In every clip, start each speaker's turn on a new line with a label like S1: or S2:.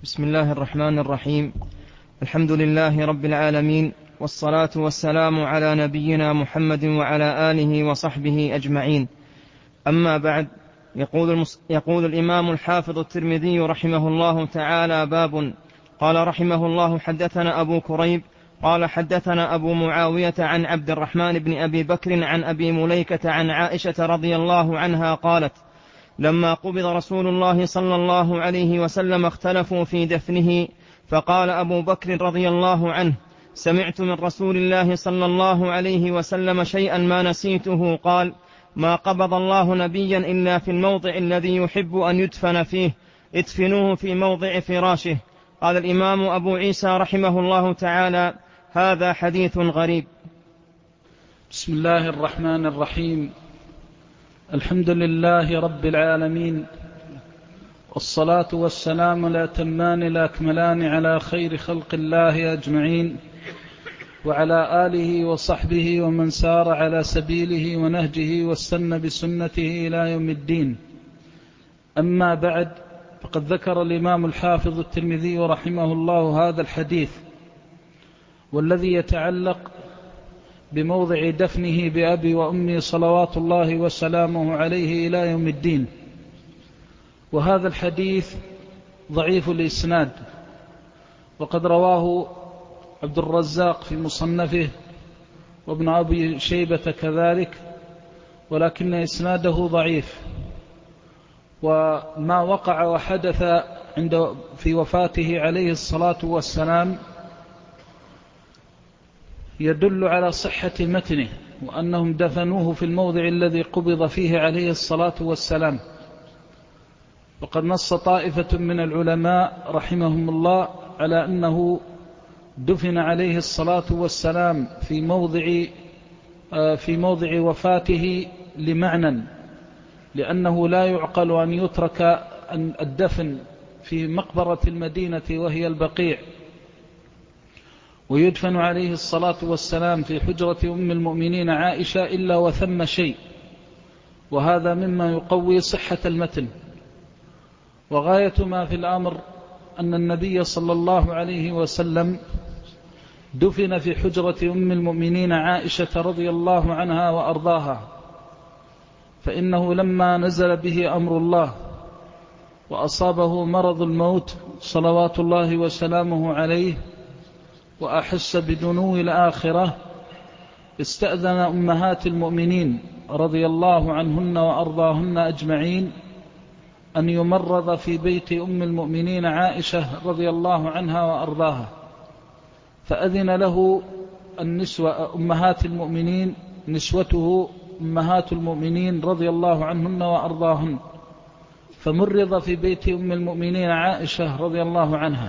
S1: بسم الله الرحمن الرحيم. الحمد لله رب العالمين، والصلاة والسلام على نبينا محمد وعلى آله وصحبه أجمعين. أما بعد، يقول الإمام الحافظ الترمذي رحمه الله تعالى: باب. قال رحمه الله: حدثنا أبو كريب قال حدثنا أبو معاوية عن عبد الرحمن بن أبي بكر عن أبي مليكة عن عائشة رضي الله عنها قالت: لما قبض رسول الله صلى الله عليه وسلم اختلفوا في دفنه، فقال أبو بكر رضي الله عنه: سمعت من رسول الله صلى الله عليه وسلم شيئا ما نسيته، قال: ما قبض الله نبيا إلا في الموضع الذي يحب أن يدفن فيه، ادفنوه في موضع فراشه. قال الإمام أبو عيسى رحمه الله تعالى: هذا حديث غريب.
S2: بسم الله الرحمن الرحيم. الحمد لله رب العالمين، والصلاة والسلام الأتمان الأكملان على خير خلق الله أجمعين، وعلى آله وصحبه ومن سار على سبيله ونهجه واستنى بسنته إلى يوم الدين. أما بعد، فقد ذكر الإمام الحافظ الترمذي رحمه الله هذا الحديث، والذي يتعلق بموضع دفنه بأبي وأمي صلوات الله وسلامه عليه إلى يوم الدين. وهذا الحديث ضعيف الإسناد، وقد رواه عبد الرزاق في مصنفه وابن أبي شيبة كذلك، ولكن إسناده ضعيف. وما وقع وحدث في وفاته عليه الصلاة والسلام يدل على صحة متنه، وأنهم دفنوه في الموضع الذي قبض فيه عليه الصلاة والسلام. وقد نص طائفة من العلماء رحمهم الله على أنه دفن عليه الصلاة والسلام في موضع وفاته لمعنى، لأنه لا يعقل أن يترك الدفن في مقبرة المدينة وهي البقيع، ويدفن عليه الصلاة والسلام في حجرة أم المؤمنين عائشة إلا وثم شيء، وهذا مما يقوي صحة المتن. وغاية ما في الأمر أن النبي صلى الله عليه وسلم دفن في حجرة أم المؤمنين عائشة رضي الله عنها وأرضاها، فإنه لما نزل به أمر الله وأصابه مرض الموت صلوات الله وسلامه عليه، وأحس بدنو الآخرة، استأذن أمهات المؤمنين رضي الله عنهن وأرضاهن أجمعين أن يمرض في بيت أم المؤمنين عائشة رضي الله عنها وأرضاها، فأذن له النسوة أمهات المؤمنين، نسوته أمهات المؤمنين رضي الله عنهن وأرضاهن، فمرض في بيت أم المؤمنين عائشة رضي الله عنها.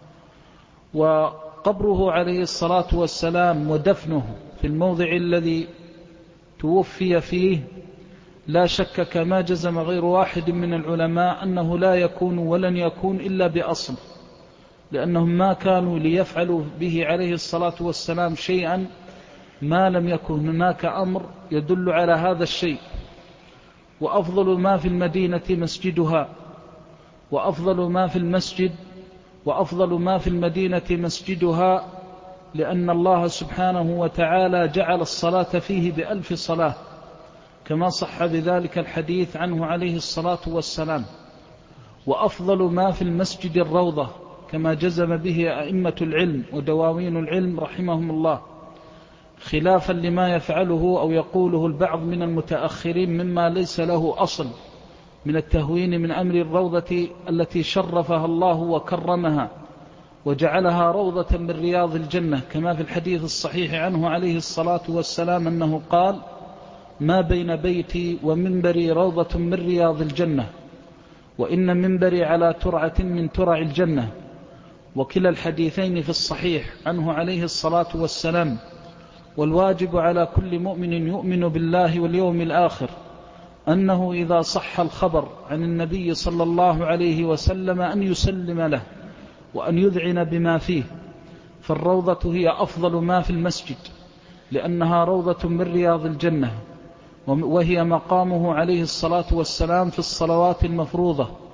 S2: وقبره عليه الصلاة والسلام ودفنه في الموضع الذي توفي فيه لا شك كما جزم غير واحد من العلماء أنه لا يكون ولن يكون إلا بأصل، لأنهم ما كانوا ليفعلوا به عليه الصلاة والسلام شيئا ما لم يكن هناك أمر يدل على هذا الشيء. وأفضل ما في المدينة مسجدها، وأفضل ما في المسجد وأفضل ما في المدينة مسجدها، لأن الله سبحانه وتعالى جعل الصلاة فيه ب1000 صلاة، كما صح بذلك الحديث عنه عليه الصلاة والسلام. وأفضل ما في المسجد الروضة، كما جزم به أئمة العلم ودواوين العلم رحمهم الله، خلافا لما يفعله أو يقوله البعض من المتأخرين مما ليس له أصل من التهوين من أمر الروضة التي شرفها الله وكرمها وجعلها روضة من رياض الجنة، كما في الحديث الصحيح عنه عليه الصلاة والسلام أنه قال: ما بين بيتي ومنبري روضة من رياض الجنة، وإن منبري على ترعة من ترع الجنة. وكلا الحديثين في الصحيح عنه عليه الصلاة والسلام. والواجب على كل مؤمن يؤمن بالله واليوم الآخر أنه إذا صح الخبر عن النبي صلى الله عليه وسلم أن يسلم له وأن يذعن بما فيه. فالروضة هي أفضل ما في المسجد، لأنها روضة من رياض الجنة، وهي مقامه عليه الصلاة والسلام في الصلوات المفروضة،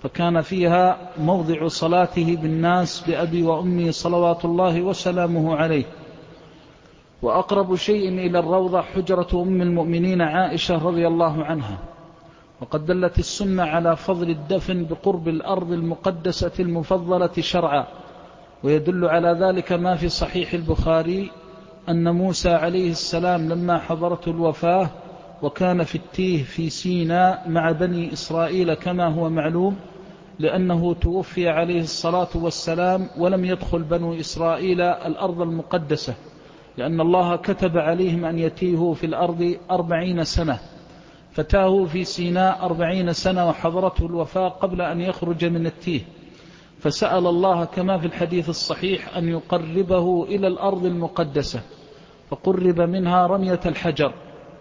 S2: فكان فيها موضع صلاته بالناس بأبي وأمي صلوات الله وسلامه عليه. وأقرب شيء إلى الروضة حجرة أم المؤمنين عائشة رضي الله عنها. وقد دلت السنة على فضل الدفن بقرب الأرض المقدسة المفضلة شرعا، ويدل على ذلك ما في صحيح البخاري أن موسى عليه السلام لما حضرته الوفاة وكان في التيه في سيناء مع بني إسرائيل كما هو معلوم، لأنه توفي عليه الصلاة والسلام ولم يدخل بنو إسرائيل الأرض المقدسة، لأن الله كتب عليهم أن يتيهوا في الأرض 40 سنة، فتاهوا في سيناء 40 سنة وحضرته الوفاة قبل أن يخرج من التيه، فسأل الله كما في الحديث الصحيح أن يقربه إلى الأرض المقدسة، فقرب منها رمية الحجر.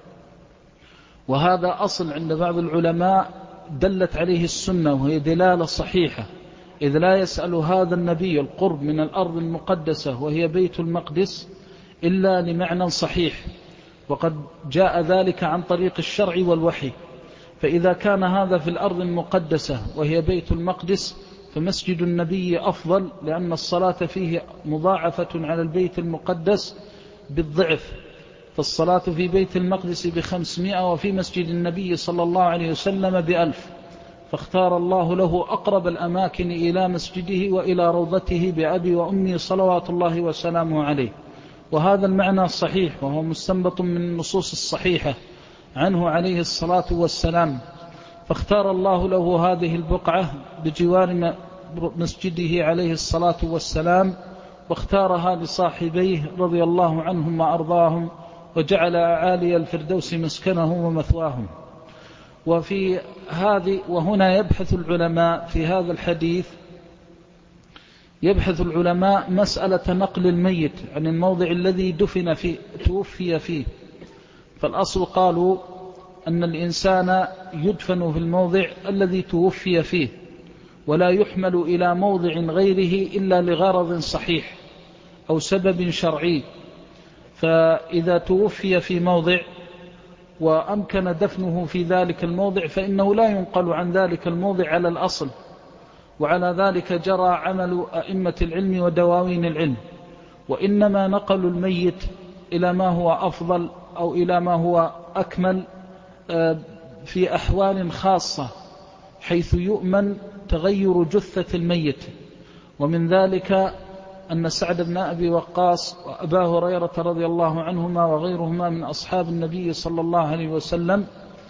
S2: وهذا أصل عند بعض العلماء دلت عليه السنة، وهي دلالة صحيحة، إذ لا يسأل هذا النبي القرب من الأرض المقدسة وهي بيت المقدس إلا لمعنى صحيح، وقد جاء ذلك عن طريق الشرع والوحي. فإذا كان هذا في الأرض المقدسة وهي بيت المقدس فمسجد النبي أفضل، لأن الصلاة فيه مضاعفة على البيت المقدس بالضعف، فالصلاة في بيت المقدس ب500 وفي مسجد النبي صلى الله عليه وسلم ب1000، فاختار الله له أقرب الأماكن إلى مسجده وإلى روضته بأبي وأمي صلوات الله وسلامه عليه. وهذا المعنى صحيح، وهو مستنبط من النصوص الصحيحة عنه عليه الصلاة والسلام، فاختار الله له هذه البقعة بجوار مسجده عليه الصلاة والسلام، واختارها لصاحبيه رضي الله عنهم وأرضاهم، وجعل أعالي الفردوس مسكنهم ومثواهم. وهنا يبحث العلماء في هذا الحديث، يبحث العلماء مسألة نقل الميت عن الموضع الذي دفن فيه توفي فيه. فالأصل قالوا أن الإنسان يدفن في الموضع الذي توفي فيه، ولا يحمل إلى موضع غيره إلا لغرض صحيح أو سبب شرعي. فإذا توفي في موضع وأمكن دفنه في ذلك الموضع فإنه لا ينقل عن ذلك الموضع على الأصل، وعلى ذلك جرى عمل أئمة العلم ودواوين العلم، وإنما نقلوا الميت إلى ما هو أفضل أو إلى ما هو أكمل في أحوال خاصة حيث يؤمن تغير جثة الميت. ومن ذلك أن سعد بن أبي وقاص وأبا هريرة رضي الله عنهما وغيرهما من أصحاب النبي صلى الله عليه وسلم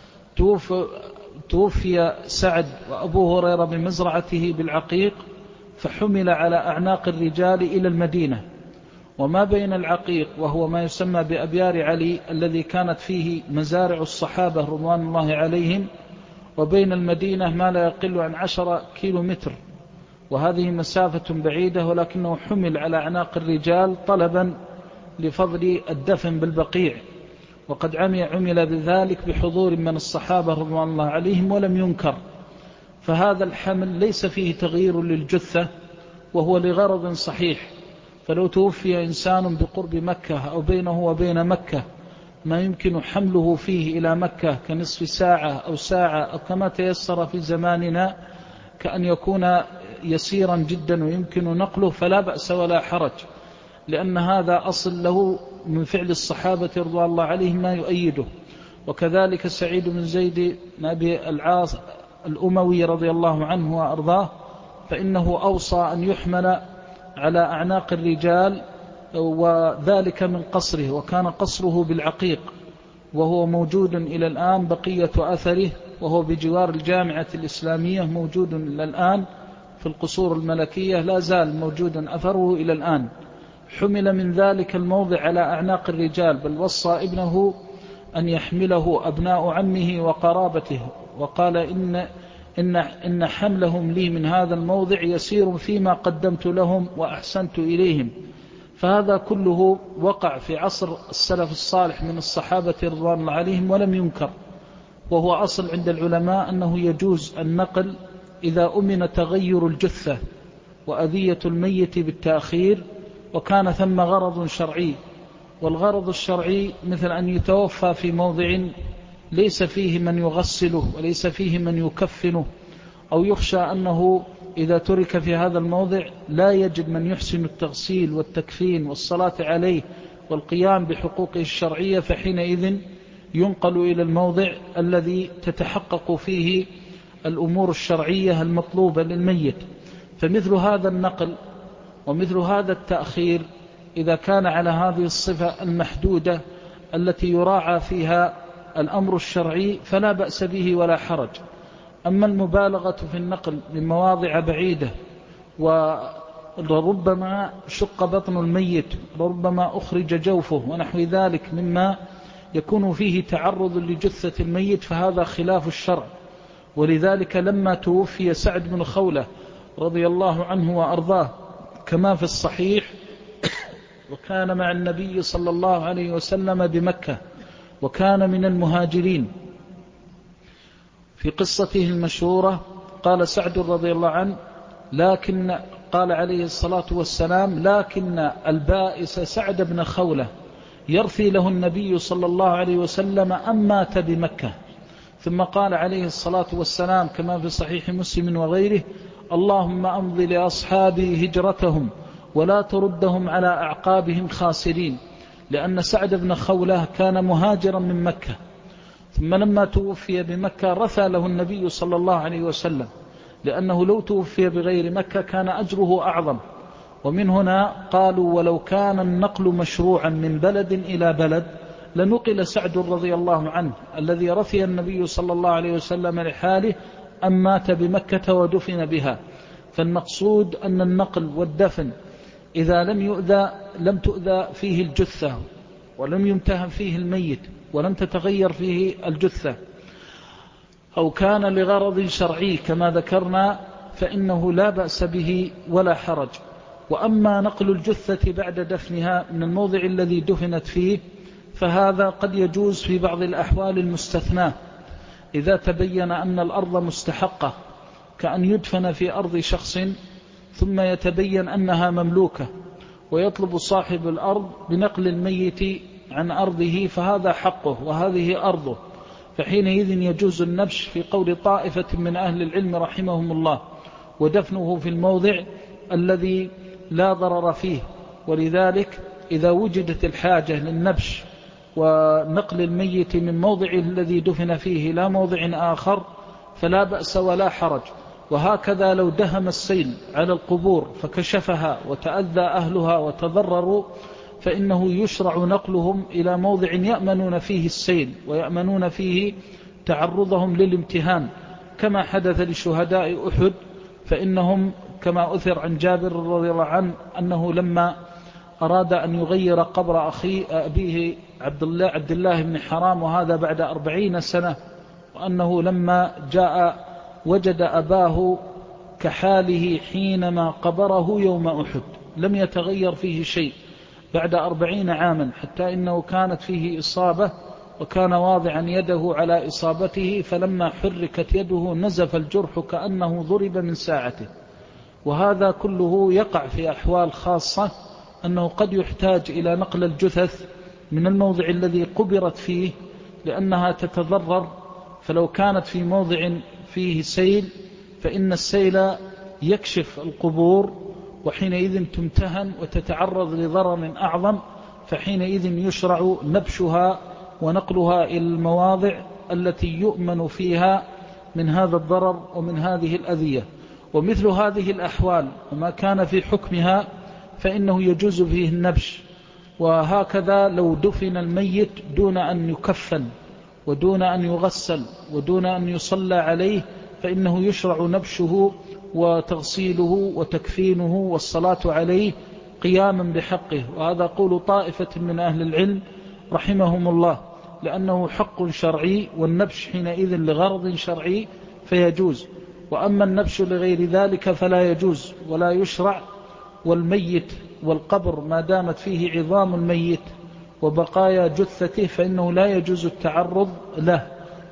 S2: توفي سعد وأبو هريرة بمزرعته بالعقيق، فحمل على أعناق الرجال إلى المدينة. وما بين العقيق وهو ما يسمى بأبيار علي الذي كانت فيه مزارع الصحابة رضوان الله عليهم، وبين المدينة ما لا يقل عن 10 كيلومتر، وهذه مسافة بعيدة، ولكنه حمل على أعناق الرجال طلبا لفضل الدفن بالبقيع، وقد عمل بذلك بحضور من الصحابة رضوان الله عليهم ولم ينكر. فهذا الحمل ليس فيه تغيير للجثة، وهو لغرض صحيح. فلو توفي إنسان بقرب مكة أو بينه وبين مكة ما يمكن حمله فيه إلى مكة كنصف ساعة أو ساعة أو كما تيسر في زماننا، كأن يكون يسيرا جدا ويمكن نقله، فلا بأس ولا حرج، لأن هذا أصل له من فعل الصحابة رضوان الله عليهم ما يؤيده. وكذلك سعيد بن زيد بن أبي العاص الأموي رضي الله عنه وأرضاه، فإنه أوصى أن يحمل على أعناق الرجال، وذلك من قصره، وكان قصره بالعقيق، وهو موجود إلى الآن بقية أثره، وهو بجوار الجامعة الإسلامية، موجود إلى الآن في القصور الملكية، لا زال موجودا أثره إلى الآن. حمل من ذلك الموضع على أعناق الرجال، بل وصى ابنه أن يحمله أبناء عمه وقرابته، وقال إن حملهم لي من هذا الموضع يسير فيما قدمت لهم وأحسنت إليهم. فهذا كله وقع في عصر السلف الصالح من الصحابة رضوان الله عليهم ولم ينكر، وهو أصل عند العلماء أنه يجوز النقل إذا أمن تغير الجثة وأذية الميت بالتأخير، وكان ثم غرض شرعي. والغرض الشرعي مثل أن يتوفى في موضع ليس فيه من يغسله وليس فيه من يكفنه، أو يخشى أنه إذا ترك في هذا الموضع لا يجد من يحسن التغسيل والتكفين والصلاة عليه والقيام بحقوقه الشرعية، فحينئذ ينقل إلى الموضع الذي تتحقق فيه الأمور الشرعية المطلوبة للميت. فمثل هذا النقل ومثل هذا التأخير إذا كان على هذه الصفة المحدودة التي يراعى فيها الأمر الشرعي فلا بأس به ولا حرج. أما المبالغة في النقل من مواضع بعيدة وربما شق بطن الميت، ربما أخرج جوفه ونحو ذلك مما يكون فيه تعرض لجثة الميت، فهذا خلاف الشرع. ولذلك لما توفي سعد بن خولة رضي الله عنه وأرضاه كما في الصحيح، وكان مع النبي صلى الله عليه وسلم بمكة وكان من المهاجرين، في قصته المشهورة قال سعد رضي الله عنه: لكن قال عليه الصلاة والسلام: لكن البائس سعد بن خولة يرثي له النبي صلى الله عليه وسلم أم مات بمكة. ثم قال عليه الصلاة والسلام كما في صحيح مسلم وغيره: اللهم أمض لأصحابي هجرتهم ولا تردهم على أعقابهم خاسرين، لأن سعد بن خولة كان مهاجرا من مكة، ثم لما توفي بمكة رثى له النبي صلى الله عليه وسلم، لأنه لو توفي بغير مكة كان أجره أعظم. ومن هنا قالوا: ولو كان النقل مشروعا من بلد إلى بلد لنقل سعد رضي الله عنه الذي رثي النبي صلى الله عليه وسلم لحاله أم مات بمكة ودفن بها. فالمقصود أن النقل والدفن إذا لم تؤذى فيه الجثة ولم يمتهن فيه الميت ولم تتغير فيه الجثة أو كان لغرض شرعي كما ذكرنا فإنه لا بأس به ولا حرج. وأما نقل الجثة بعد دفنها من الموضع الذي دفنت فيه فهذا قد يجوز في بعض الأحوال المستثناة، إذا تبين أن الأرض مستحقة، كأن يدفن في أرض شخص ثم يتبين أنها مملوكة ويطلب صاحب الأرض بنقل الميت عن أرضه، فهذا حقه وهذه أرضه، فحينئذ يجوز النبش في قول طائفة من أهل العلم رحمهم الله، ودفنه في الموضع الذي لا ضرر فيه. ولذلك إذا وجدت الحاجة للنبش ونقل الميت من موضع الذي دفن فيه إلى موضع آخر فلا بأس ولا حرج. وهكذا لو دهم السيل على القبور فكشفها وتأذى أهلها وتضرروا فإنه يشرع نقلهم إلى موضع يأمنون فيه السيل ويأمنون فيه تعرضهم للامتهان، كما حدث لشهداء أحد، فإنهم كما أثر عن جابر رضي الله عنه أنه لما أراد أن يغير قبر أبيه عبد الله بن حرام، وهذا بعد 40 سنة، وأنه لما جاء وجد أباه كحاله حينما قبره يوم أحد، لم يتغير فيه شيء بعد 40 عاما، حتى إنه كانت فيه إصابة وكان واضعا يده على إصابته، فلما حركت يده نزف الجرح كأنه ضرب من ساعته. وهذا كله يقع في أحوال خاصة، أنه قد يحتاج إلى نقل الجثث من الموضع الذي قبرت فيه لأنها تتضرر، فلو كانت في موضع فيه سيل فإن السيل يكشف القبور وحينئذ تمتهن وتتعرض لضرر أعظم، فحينئذ يشرع نبشها ونقلها إلى المواضع التي يؤمن فيها من هذا الضرر ومن هذه الأذية. ومثل هذه الأحوال وما كان في حكمها فإنه يجوز فيه النبش. وهكذا لو دفن الميت دون أن يكفن ودون أن يغسل ودون أن يصلى عليه فإنه يشرع نبشه وتغسيله وتكفينه والصلاة عليه قياما بحقه. وهذا قول طائفة من أهل العلم رحمهم الله، لأنه حق شرعي، والنبش حينئذ لغرض شرعي فيجوز. وأما النبش لغير ذلك فلا يجوز ولا يشرع. والميت والقبر ما دامت فيه عظام الميت وبقايا جثته فإنه لا يجوز التعرض له،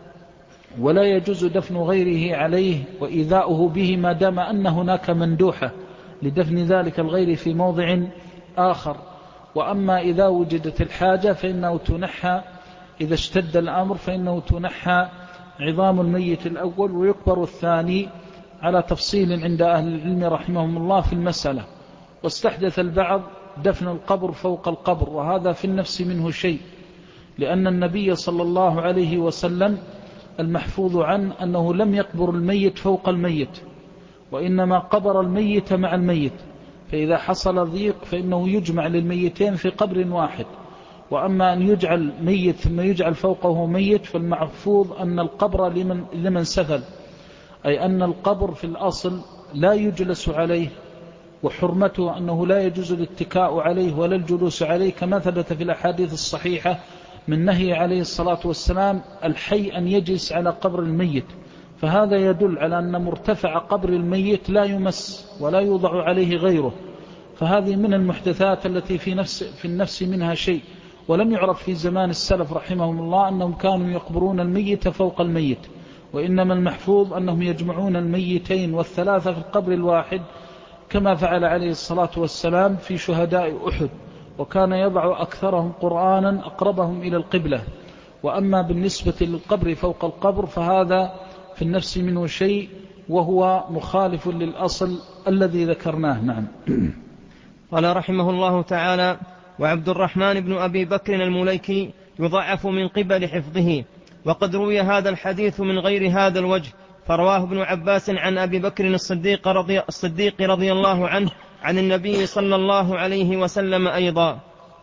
S2: ولا يجوز دفن غيره عليه وإيذاؤه به ما دام أن هناك مندوحة لدفن ذلك الغير في موضع آخر. وأما إذا وجدت الحاجة فإنه تنحى، إذا اشتد الأمر فإنه تنحى عظام الميت الأول ويكبر الثاني على تفصيل عند أهل العلم رحمهم الله في المسألة، واستحدث البعض دفن القبر فوق القبر، وهذا في النفس منه شيء، لأن النبي صلى الله عليه وسلم المحفوظ عنه أنه لم يقبر الميت فوق الميت، وإنما قبر الميت مع الميت، فإذا حصل ضيق فإنه يجمع للميتين في قبر واحد. وأما أن يجعل ميت ثم يجعل فوقه ميت فالمحفوظ أن القبر لمن سفل، أي أن القبر في الأصل لا يجلس عليه، وحرمته أنه لا يجوز الاتكاء عليه ولا الجلوس عليه، كما ثبت في الأحاديث الصحيحة من نهي عليه الصلاة والسلام الحي أن يجلس على قبر الميت. فهذا يدل على أن مرتفع قبر الميت لا يمس ولا يوضع عليه غيره، فهذه من المحدثات التي في النفس منها شيء. ولم يعرف في زمان السلف رحمهم الله أنهم كانوا يقبرون الميت فوق الميت، وإنما المحفوظ أنهم يجمعون الميتين والثلاثة في القبر الواحد، كما فعل عليه الصلاة والسلام في شهداء أحد، وكان يضع أكثرهم قرآنا أقربهم إلى القبلة. وأما بالنسبة للقبر فوق القبر فهذا في النفس منه شيء، وهو مخالف للأصل الذي ذكرناه. نعم.
S1: قال رحمه الله تعالى: وعبد الرحمن بن أبي بكر المليكي يضعف من قبل حفظه، وقد روي هذا الحديث من غير هذا الوجه، فرواه ابن عباس عن أبي بكر الصديق رضي الله عنه عن النبي صلى الله عليه وسلم أيضا.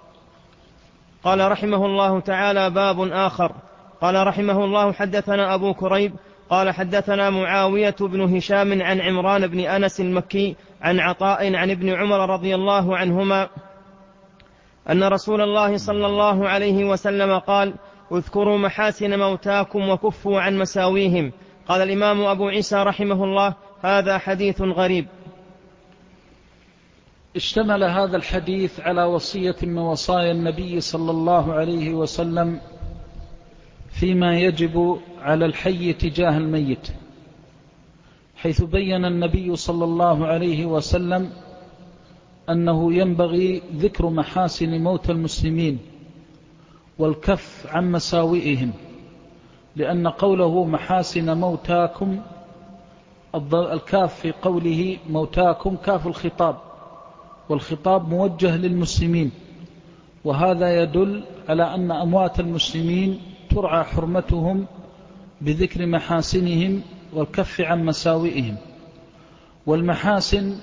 S1: قال رحمه الله تعالى: باب آخر. قال رحمه الله: حدثنا أبو كريب قال حدثنا معاوية بن هشام عن عمران بن أنس المكي عن عطاء عن ابن عمر رضي الله عنهما أن رسول الله صلى الله عليه وسلم قال: اذكروا محاسن موتاكم وكفوا عن مساويهم. قال الإمام أبو عيسى رحمه الله: هذا حديث غريب.
S2: اشتمل هذا الحديث على وصية من وصايا النبي صلى الله عليه وسلم فيما يجب على الحي تجاه الميت، حيث بين النبي صلى الله عليه وسلم أنه ينبغي ذكر محاسن موتى المسلمين والكف عن مساوئهم، لأن قوله محاسن موتاكم، الكاف في قوله موتاكم كاف الخطاب، والخطاب موجه للمسلمين، وهذا يدل على أن أموات المسلمين ترعى حرمتهم بذكر محاسنهم والكف عن مساوئهم. والمحاسن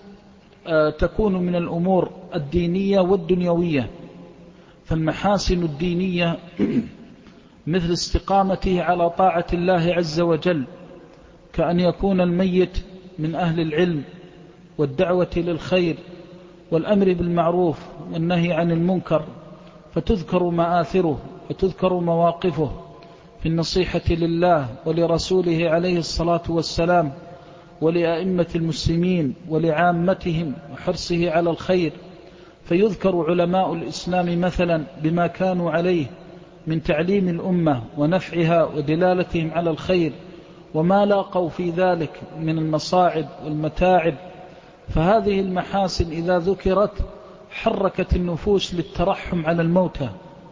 S2: تكون من الأمور الدينية والدنيوية، فالمحاسن الدينية مثل استقامته على طاعة الله عز وجل، كأن يكون الميت من أهل العلم والدعوة للخير والأمر بالمعروف والنهي عن المنكر، فتذكر مآثره وتذكر مواقفه في النصيحة لله ولرسوله عليه الصلاة والسلام ولأئمة المسلمين ولعامتهم وحرصه على الخير، فيذكر علماء الإسلام مثلا بما كانوا عليه من تعليم الأمة ونفعها ودلالتهم على الخير، وما لاقوا في ذلك من المصاعب والمتاعب. فهذه المحاسن إذا ذكرت حركت النفوس للترحم على الموتى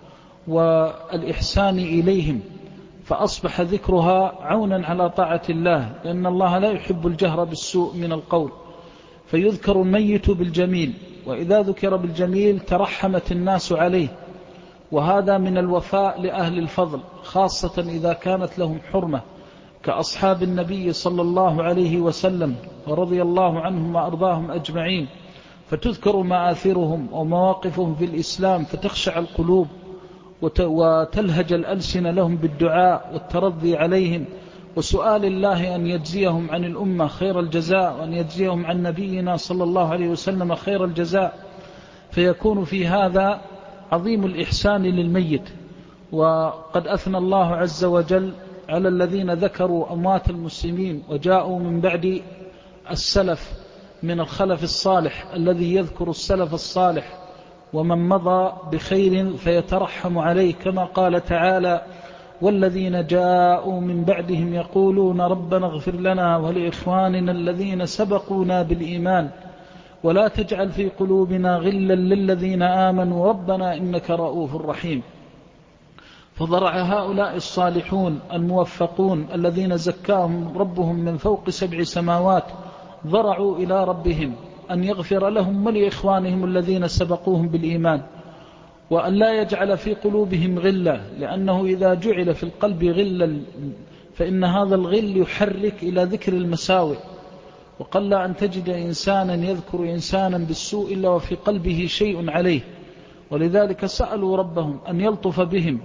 S2: والإحسان إليهم، فأصبح ذكرها عونا على طاعة الله، لأن الله لا يحب الجهر بالسوء من القول، فيذكر الميت بالجميل، وإذا ذكر بالجميل ترحمت الناس عليه. وهذا من الوفاء لأهل الفضل، خاصة إذا كانت لهم حرمة كأصحاب النبي صلى الله عليه وسلم ورضي الله عنهم وأرضاهم أجمعين، فتذكر مآثرهم ومواقفهم في الإسلام فتخشع القلوب وتلهج الألسنة لهم بالدعاء والترضي عليهم وسؤال الله أن يجزيهم عن الأمة خير الجزاء، وأن يجزيهم عن نبينا صلى الله عليه وسلم خير الجزاء. فيكون في هذا عظيم الإحسان للميت. وقد أثنى الله عز وجل على الذين ذكروا أموات المسلمين وجاءوا من بعد السلف من الخلف الصالح الذي يذكر السلف الصالح ومن مضى بخير فيترحم عليه، كما قال تعالى: والذين جاءوا من بعدهم يقولون ربنا اغفر لنا ولإخواننا الذين سبقونا بالإيمان ولا تجعل في قلوبنا غلا للذين آمنوا ربنا إنك رؤوف رحيم. فضرع هؤلاء الصالحون الموفقون الذين زكاهم ربهم من فوق 7 سماوات، ضرعوا إلى ربهم أن يغفر لهم ولإخوانهم الذين سبقوهم بالإيمان، وأن لا يجعل في قلوبهم غلا، لأنه إذا جعل في القلب غلا فإن هذا الغل يحرك إلى ذكر المساوئ، وقل أن تجد إنسانا يذكر إنسانا بالسوء إلا وفي قلبه شيء عليه. ولذلك سألوا ربهم أن يلطف بهم،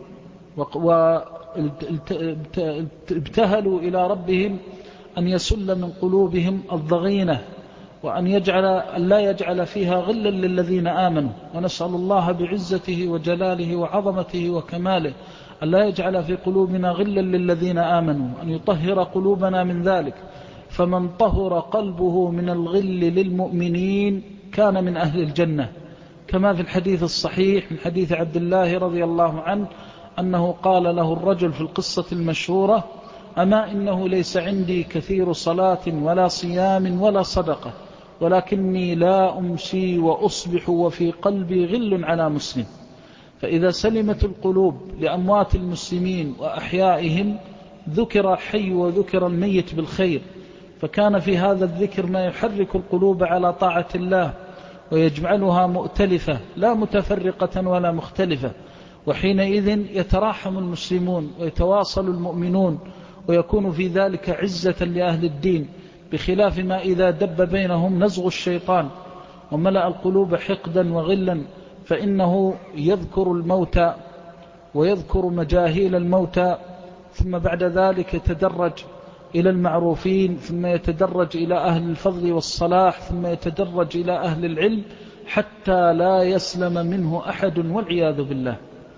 S2: وابتهلوا إلى ربهم أن يسل من قلوبهم الضغينة، وأن لا يجعل فيها غلا للذين آمنوا. ونسأل الله بعزته وجلاله وعظمته وكماله أن لا يجعل في قلوبنا غلا للذين آمنوا، أن يطهر قلوبنا من ذلك. فمن طهر قلبه من الغل للمؤمنين كان من أهل الجنة، كما في الحديث الصحيح من حديث عبد الله رضي الله عنه أنه قال له الرجل في القصة المشهورة: أما إنه ليس عندي كثير صلاة ولا صيام ولا صدقة، ولكني لا أمسي وأصبح وفي قلبي غل على مسلم. فإذا سلمت القلوب لأموات المسلمين وأحيائهم ذكر الحي وذكر الميت بالخير، فكان في هذا الذكر ما يحرك القلوب على طاعة الله ويجعلها مؤتلفة لا متفرقة ولا مختلفة، وحينئذ يتراحم المسلمون ويتواصل المؤمنون ويكون في ذلك عزة لأهل الدين، بخلاف ما إذا دب بينهم نزغ الشيطان وملأ القلوب حقدا وغلا، فإنه يذكر الموتى ويذكر مجاهيل الموتى، ثم بعد ذلك يتدرج إلى المعروفين، ثم يتدرج إلى أهل الفضل والصلاح، ثم يتدرج إلى أهل العلم، حتى لا يسلم منه أحد والعياذ بالله.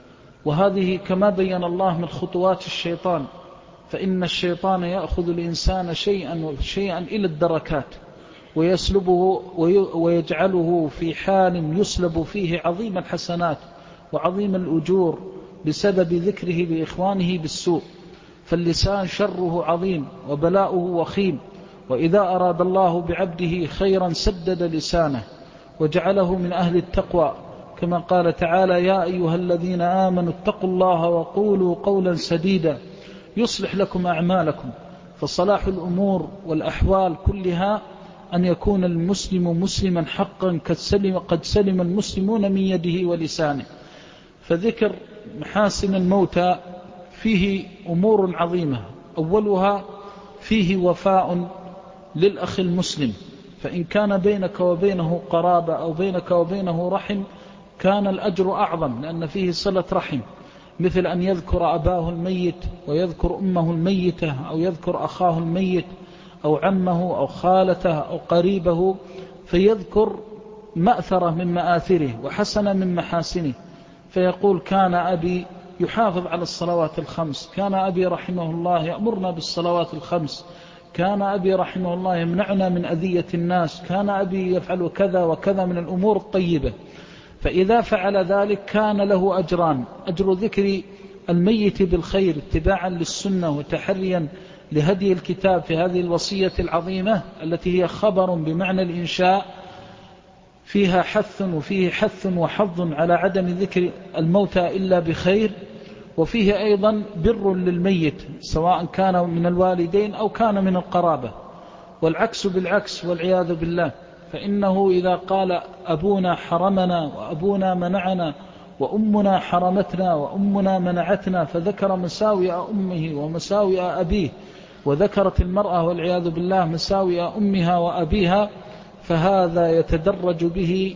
S2: وهذه كما بين الله من خطوات الشيطان، فإن الشيطان يأخذ الإنسان شيئا إلى الدركات ويسلبه ويجعله في حال يسلب فيه عظيم الحسنات وعظيم الأجور بسبب ذكره لإخوانه بالسوء. فاللسان شره عظيم وبلاؤه وخيم، وإذا أراد الله بعبده خيرا سدد لسانه وجعله من أهل التقوى، كما قال تعالى: يا أيها الذين آمنوا اتقوا الله وقولوا قولا سديدا يصلح لكم أعمالكم. فصلاح الأمور والأحوال كلها أن يكون المسلم مسلما حقا قد سلم المسلمون من يده ولسانه. فذكر محاسن الموتى فيه أمور عظيمة، أولها فيه وفاء للأخ المسلم، فإن كان بينك وبينه قرابة أو بينك وبينه رحم كان الأجر أعظم، لأن فيه صلة رحم، مثل أن يذكر أباه الميت ويذكر أمه الميتة، أو يذكر أخاه الميت أو عمه أو خالته أو قريبه، فيذكر مأثرة من مآثره وحسنة من محاسنه، فيقول: كان أبي يحافظ على الصلوات الخمس، كان أبي رحمه الله يأمرنا بالصلوات الخمس، كان أبي رحمه الله يمنعنا من أذية الناس، كان أبي يفعل كذا وكذا من الأمور الطيبة. فإذا فعل ذلك كان له أجران: أجر ذكر الميت بالخير اتباعا للسنة وتحريا لهدي الكتاب في هذه الوصية العظيمة التي هي خبر بمعنى الإنشاء، فيها حث وفيه حث وحظ على عدم ذكر الموتى إلا بخير، وفيه أيضا بر للميت سواء كان من الوالدين أو كان من القرابة، والعكس بالعكس والعياذ بالله. فإنه إذا قال: أبونا حرمنا وأبونا منعنا وأمنا حرمتنا وأمنا منعتنا، فذكر مساوئ أمه ومساوئ أبيه، وذكرت المرأة والعياذ بالله مساوئ أمها وأبيها، فهذا يتدرج به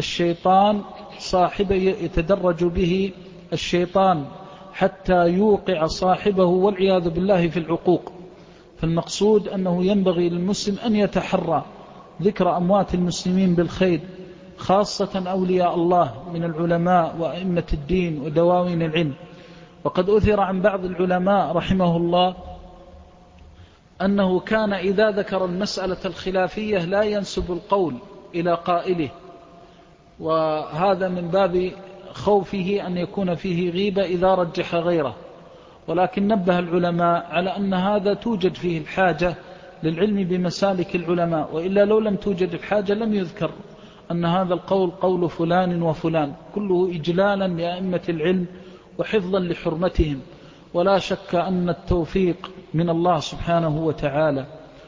S2: الشيطان حتى يوقع صاحبه والعياذ بالله في العقوق. فالمقصود أنه ينبغي للمسلم أن يتحرى ذكر أموات المسلمين بالخير، خاصة أولياء الله من العلماء وأئمة الدين ودواوين العلم. وقد أثر عن بعض العلماء رحمه الله أنه كان إذا ذكر المسألة الخلافية لا ينسب القول إلى قائله، وهذا من باب خوفه أن يكون فيه غيبة إذا رجح غيره، ولكن نبه العلماء على أن هذا توجد فيه الحاجة للعلم بمسالك العلماء، وإلا لو لم توجد الحاجة لم يذكر أن هذا القول قول فلان وفلان، كله إجلالا لأئمة العلم وحفظا لحرمتهم. ولا شك أن التوفيق من الله سبحانه وتعالى،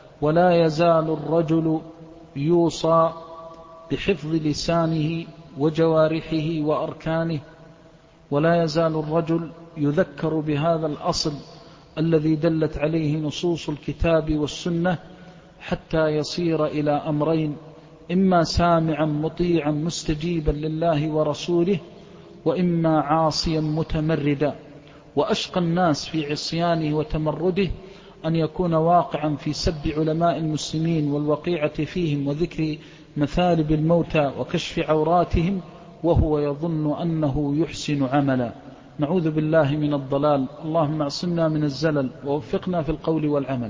S2: ولا يزال الرجل يوصى بحفظ لسانه وجوارحه وأركانه، ولا يزال الرجل يذكر بهذا الأصل الذي دلت عليه نصوص الكتاب والسنة، حتى يصير إلى أمرين: إما سامعا مطيعا مستجيبا لله ورسوله، وإما عاصيا متمردا. وأشقى الناس في عصيانه وتمرده أن يكون واقعا في سب علماء المسلمين والوقيعة فيهم وذكر مثالب الموتى وكشف عوراتهم وهو يظن أنه يحسن عملا. نعوذ بالله من الضلال، اللهم اعصمنا من الزلل ووفقنا في القول والعمل.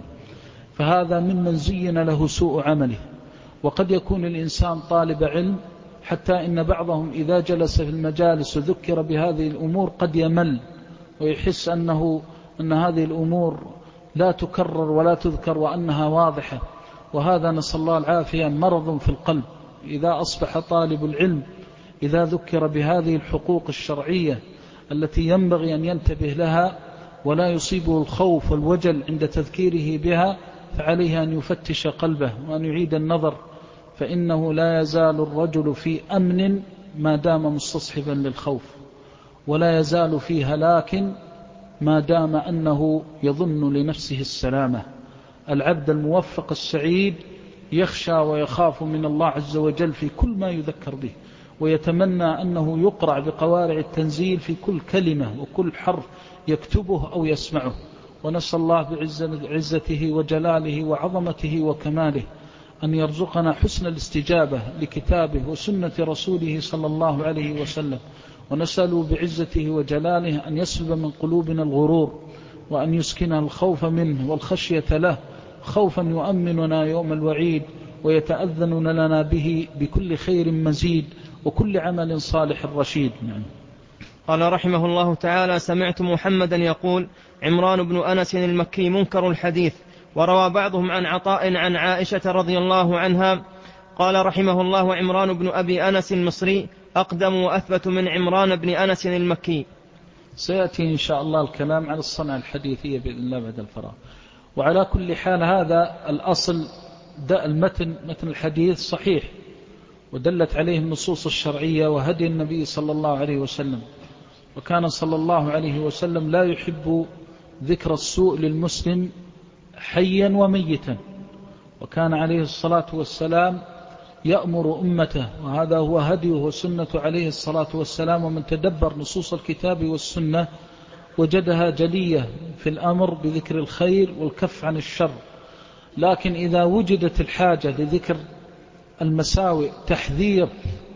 S2: فهذا ممن زين له سوء عمله. وقد يكون الإنسان طالب علم، حتى إن بعضهم إذا جلس في المجالس وذكر بهذه الأمور قد يمل ويحس أن هذه الأمور لا تكرر ولا تذكر وأنها واضحة، وهذا نسأل الله العافية مرض في القلب. إذا أصبح طالب العلم إذا ذكر بهذه الحقوق الشرعية التي ينبغي أن ينتبه لها ولا يصيبه الخوف والوجل عند تذكيره بها، فعليه أن يفتش قلبه وأن يعيد النظر، فإنه لا يزال الرجل في أمن ما دام مستصحبا للخوف، ولا يزال في هلاك ما دام أنه يظن لنفسه السلامة. العبد الموفق السعيد يخشى ويخاف من الله عز وجل في كل ما يذكر به، ويتمنى أنه يقرع بقوارع التنزيل في كل كلمة وكل حرف يكتبه أو يسمعه. ونسأل الله بعزته وجلاله وعظمته وكماله أن يرزقنا حسن الاستجابة لكتابه وسنة رسوله صلى الله عليه وسلم، ونسأل بعزته وجلاله أن يسلب من قلوبنا الغرور، وأن يسكنها الخوف منه والخشية له، خوفا يؤمننا يوم الوعيد ويتأذن لنا به بكل خير مزيد وكل عمل صالح رشيد.
S1: قال رحمه الله تعالى: سمعت محمدا يقول: عمران بن أنس المكي منكر الحديث. وروى بعضهم عن عطاء عن عائشة رضي الله عنها. قال رحمه الله: عمران بن أبي أنس المصري أقدم وأثبت من عمران بن أنس المكي.
S2: سيأتي إن شاء الله الكلام على الصنعة الحديثية بإذن الله بعد الفراغ. وعلى كل حال هذا الأصل متن الحديث صحيح، ودلت عليه النصوص الشرعية وهدي النبي صلى الله عليه وسلم. وكان صلى الله عليه وسلم لا يحب ذكر السوء للمسلم حيا وميتا، وكان عليه الصلاة والسلام يأمر أمته، وهذا هو هديه وسنة عليه الصلاة والسلام. ومن تدبر نصوص الكتاب والسنة وجدها جلية في الأمر بذكر الخير والكف عن الشر. لكن إذا وجدت الحاجة لذكر المساوئ تحذير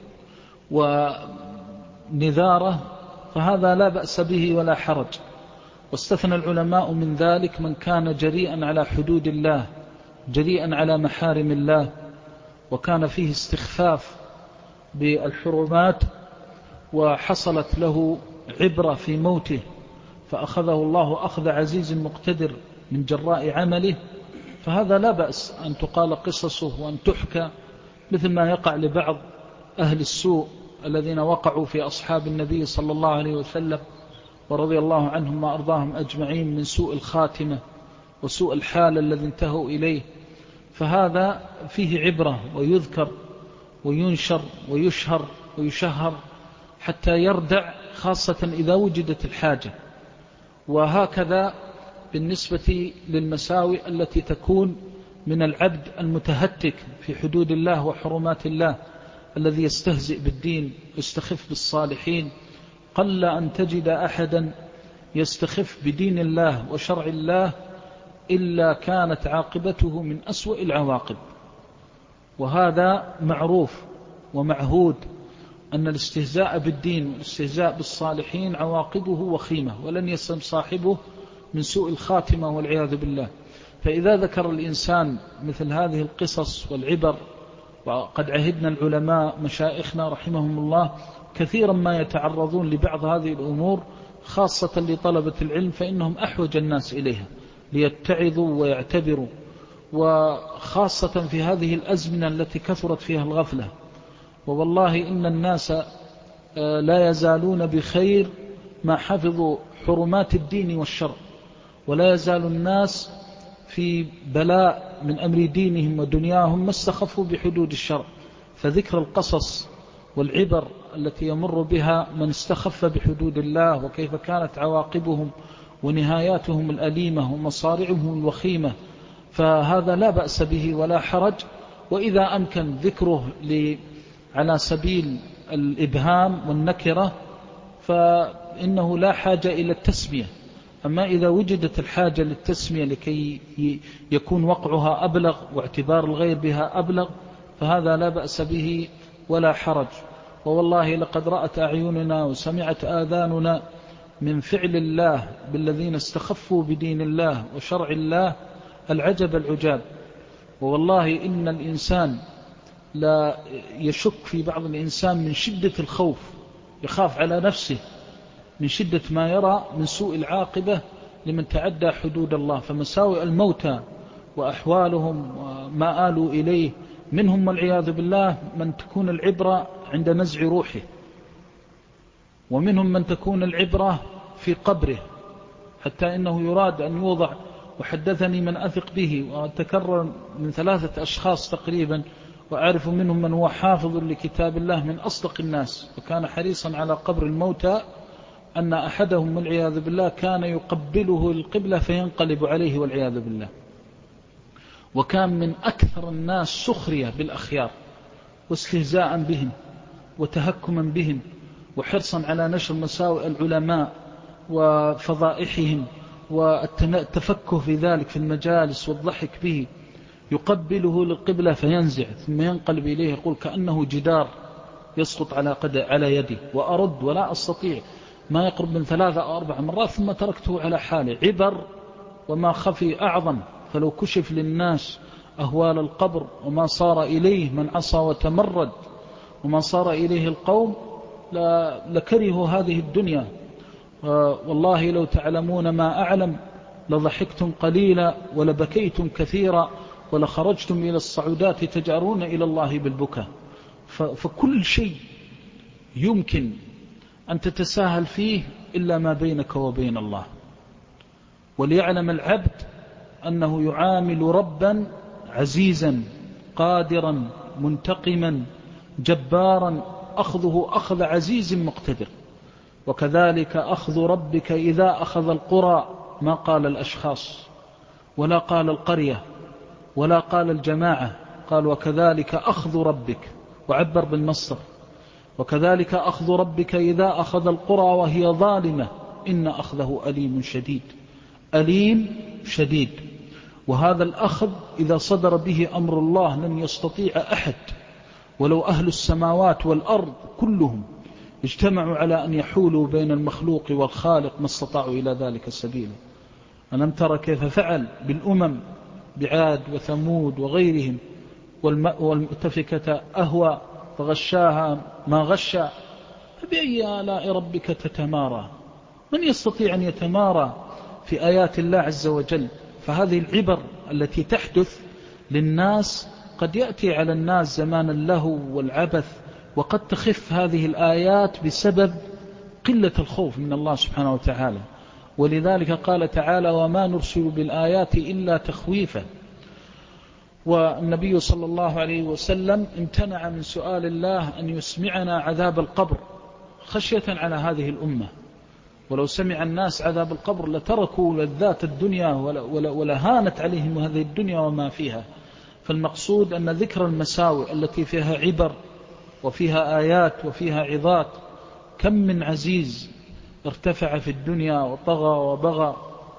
S2: ونذارة فهذا لا بأس به ولا حرج. واستثنى العلماء من ذلك من كان جريئا على حدود الله، جريئا على محارم الله، وكان فيه استخفاف بالحرمات، وحصلت له عبرة في موته فأخذه الله أخذ عزيز مقتدر من جراء عمله، فهذا لا بأس أن تقال قصصه وأن تحكى، مثل ما يقع لبعض أهل السوء الذين وقعوا في أصحاب النبي صلى الله عليه وسلم ورضي الله عنهم وأرضاهم أجمعين من سوء الخاتمة وسوء الحال الذي انتهوا إليه. فهذا فيه عبرة ويذكر وينشر ويشهر ويشهر حتى يردع، خاصة إذا وجدت الحاجة. وهكذا بالنسبة للمساوئ التي تكون من العبد المتهتك في حدود الله وحرمات الله، الذي يستهزئ بالدين ويستخف بالصالحين. قل أن تجد أحدا يستخف بدين الله وشرع الله إلا كانت عاقبته من أسوأ العواقب. وهذا معروف ومعهود أن الاستهزاء بالدين والاستهزاء بالصالحين عواقبه وخيمة، ولن يسلم صاحبه من سوء الخاتمة والعياذ بالله. فإذا ذكر الإنسان مثل هذه القصص والعبر، وقد عهدنا العلماء مشايخنا رحمهم الله كثيرا ما يتعرضون لبعض هذه الأمور، خاصة لطلبة العلم، فإنهم أحوج الناس إليها ليتعظوا ويعتبروا، وخاصة في هذه الأزمنة التي كثرت فيها الغفلة. ووالله إن الناس لا يزالون بخير ما حفظوا حرمات الدين والشرع، ولا يزال الناس في بلاء من أمر دينهم ودنياهم ما استخفوا بحدود الشرع. فذكر القصص والعبر التي يمر بها من استخف بحدود الله وكيف كانت عواقبهم ونهاياتهم الأليمة ومصارعهم الوخيمة، فهذا لا بأس به ولا حرج. وإذا أمكن ذكره على سبيل الإبهام والنكرة فإنه لا حاجة إلى التسمية. أما إذا وجدت الحاجة للتسمية لكي يكون وقعها أبلغ واعتبار الغير بها أبلغ فهذا لا بأس به ولا حرج. ووالله لقد رأت أعيننا وسمعت آذاننا من فعل الله بالذين استخفوا بدين الله وشرع الله العجب العجاب. ووالله إن الإنسان لا يشك في بعض الإنسان من شدة الخوف، يخاف على نفسه من شدة ما يرى من سوء العاقبة لمن تعدى حدود الله. فمساوئ الموتى وأحوالهم وما آلوا إليه منهم والعياذ بالله من تكون العبرة عند نزع روحه، ومنهم من تكون العبرة في قبره، حتى إنه يراد أن يوضع. وحدثني من أثق به وتكرر من 3 أشخاص تقريبا، وأعرف منهم من هو حافظ لكتاب الله من أصدق الناس، وكان حريصا على قبر الموتى، أن أحدهم والعياذ بالله كان يقبله القبلة فينقلب عليه والعياذ بالله. وكان من أكثر الناس سخرية بالأخيار واستهزاء بهم وتهكما بهم وحرصا على نشر مساوئ العلماء وفضائحهم والتفكه في ذلك في المجالس والضحك به. يقبله للقبلة فينزع ثم ينقلب إليه يقول كأنه جدار يسقط على يدي، وأرد ولا أستطيع، ما يقرب من 3 أو 4 مرات ثم تركته على حاله. عبر وما خفي أعظم. فلو كشف للناس أهوال القبر وما صار إليه من عصى وتمرد وما صار إليه القوم لكرهوا هذه الدنيا. والله لو تعلمون ما أعلم لضحكتم قليلا ولبكيتم كثيرا ولخرجتم إلى الصعودات تجأرون إلى الله بالبكاء. فكل شيء يمكن أن تتساهل فيه إلا ما بينك وبين الله. وليعلم العبد أنه يعامل ربا عزيزا قادرا منتقما جبارا، أخذه أخذ عزيز مقتدر. وكذلك أخذ ربك إذا أخذ القرى، ما قال الأشخاص ولا قال القرية ولا قال الجماعة، قال وكذلك أخذ ربك، وعبر بالمصدر. وكذلك أخذ ربك إذا أخذ القرى وهي ظالمة إن أخذه أليم شديد. أليم شديد. وهذا الأخذ إذا صدر به أمر الله لن يستطيع أحد، ولو أهل السماوات والأرض كلهم اجتمعوا على أن يحولوا بين المخلوق والخالق ما استطاعوا إلى ذلك سبيلا. ألم تر كيف فعل بالأمم بعاد وثمود وغيرهم، والمؤتفكة أهوى فغشاها ما غشا، فبأي آلاء ربك تتمارى؟ من يستطيع أن يتمارى في آيات الله عز وجل؟ فهذه العبر التي تحدث للناس قد يأتي على الناس زمان اللهو والعبث، وقد تخف هذه الآيات بسبب قلة الخوف من الله سبحانه وتعالى. ولذلك قال تعالى وما نرسل بالآيات إلا تخويفا. والنبي صلى الله عليه وسلم امتنع من سؤال الله أن يسمعنا عذاب القبر خشية على هذه الأمة. ولو سمع الناس عذاب القبر لتركوا لذات الدنيا ولهانت عليهم هذه الدنيا وما فيها. فالمقصود أن ذكر المساوئ التي فيها عبر وفيها آيات وفيها عظات. كم من عزيز ارتفع في الدنيا وطغى وبغى،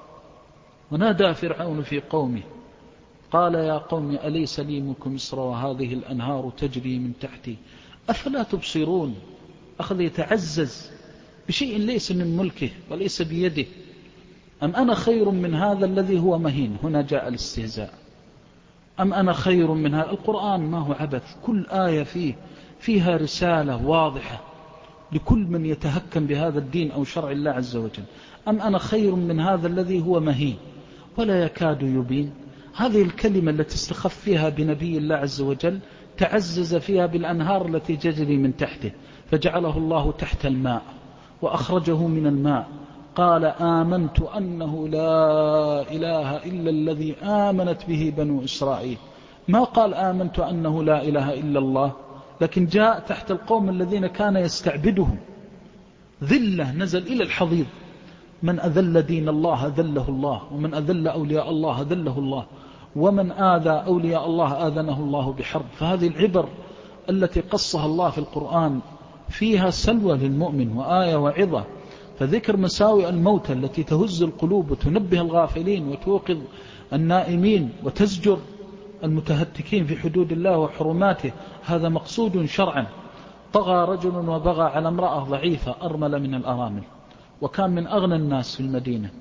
S2: ونادى فرعون في قومه قال يا قوم أليس لي ملك مصر وهذه الأنهار تجري من تحتي أفلا تبصرون؟ أخذ يتعزز بشيء ليس من ملكه وليس بيده. أم أنا خير من هذا الذي هو مهين؟ هنا جاء الاستهزاء. أم أنا خير من هذا؟ القرآن ما هو عبث، كل آية فيها رسالة واضحة لكل من يتهكم بهذا الدين أو شرع الله عز وجل. أم أنا خير من هذا الذي هو مهين ولا يكاد يبين؟ هذه الكلمة التي استخف فيها بنبي الله عز وجل تعزز فيها بالأنهار التي تجري من تحته، فجعله الله تحت الماء وأخرجه من الماء قال آمنت أنه لا إله إلا الذي آمنت به بنو إسرائيل. ما قال آمنت أنه لا إله إلا الله، لكن جاء تحت القوم الذين كان يستعبدهم ذلة، نزل إلى الحضيض. من أذل دين الله أذله الله، ومن أذل أولياء الله أذله الله، ومن آذى أولياء الله آذنه الله بحرب. فهذه العبر التي قصها الله في القرآن فيها سلوى للمؤمن وآية وعظة. فذكر مساوئ الموت التي تهز القلوب وتنبه الغافلين وتوقظ النائمين وتزجر المتهتكين في حدود الله وحرماته، هذا مقصود شرعا. طغى رجل وبغى على امرأة ضعيفة أرمل من الأرامل، وكان من أغنى الناس في المدينة،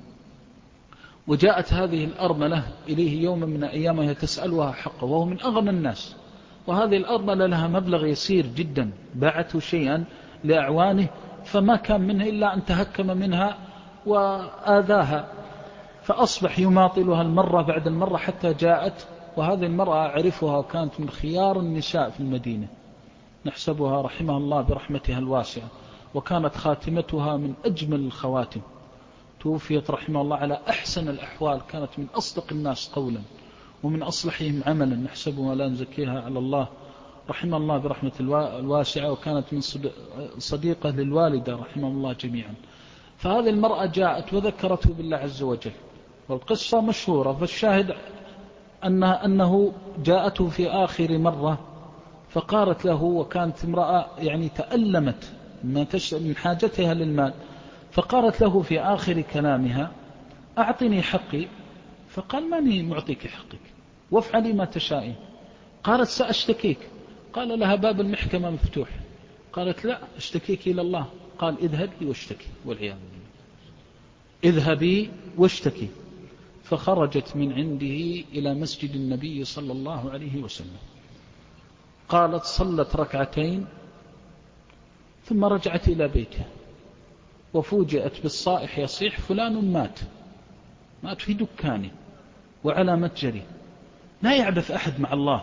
S2: وجاءت هذه الأرملة إليه يوما من أيامها تسألها حقه وهو من أغنى الناس، وهذه الأرملة لها مبلغ يسير جدا، باعته شيئا لأعوانه فما كان منها إلا أن تهكم منها وآذاها، فأصبح يماطلها المرة بعد المرة حتى جاءت. وهذه المرأة أعرفها، كانت من خيار النساء في المدينة، نحسبها رحمها الله برحمتها الواسعة، وكانت خاتمتها من أجمل الخواتم، توفيت رحمه الله على أحسن الأحوال، كانت من أصدق الناس قولا ومن أصلحهم عملا، نحسبها لا نزكيها على الله، رحمه الله برحمة الواسعة، وكانت من صديقة للوالدة رحمه الله جميعا. فهذه المرأة جاءت وذكرته بالله عز وجل، والقصة مشهورة، فالشاهد أنه جاءته في آخر مرة فقالت له، وكانت امرأة يعني تألمت من حاجتها للمال، فقالت له في آخر كلامها أعطني حقي، فقال ماني معطيك حقك وافعلي ما تشائين. قالت سأشتكيك، قال لها باب المحكمة مفتوح، قالت لا اشتكيك إلى الله، قال اذهبي واشتكي، والعياذ بالله اذهبي واشتكي. فخرجت من عنده إلى مسجد النبي صلى الله عليه وسلم، قالت صلت ركعتين ثم رجعت إلى بيتها، وفوجئت بالصائح يصيح فلان مات في دكانه وعلى متجره. لا يعبث أحد مع الله.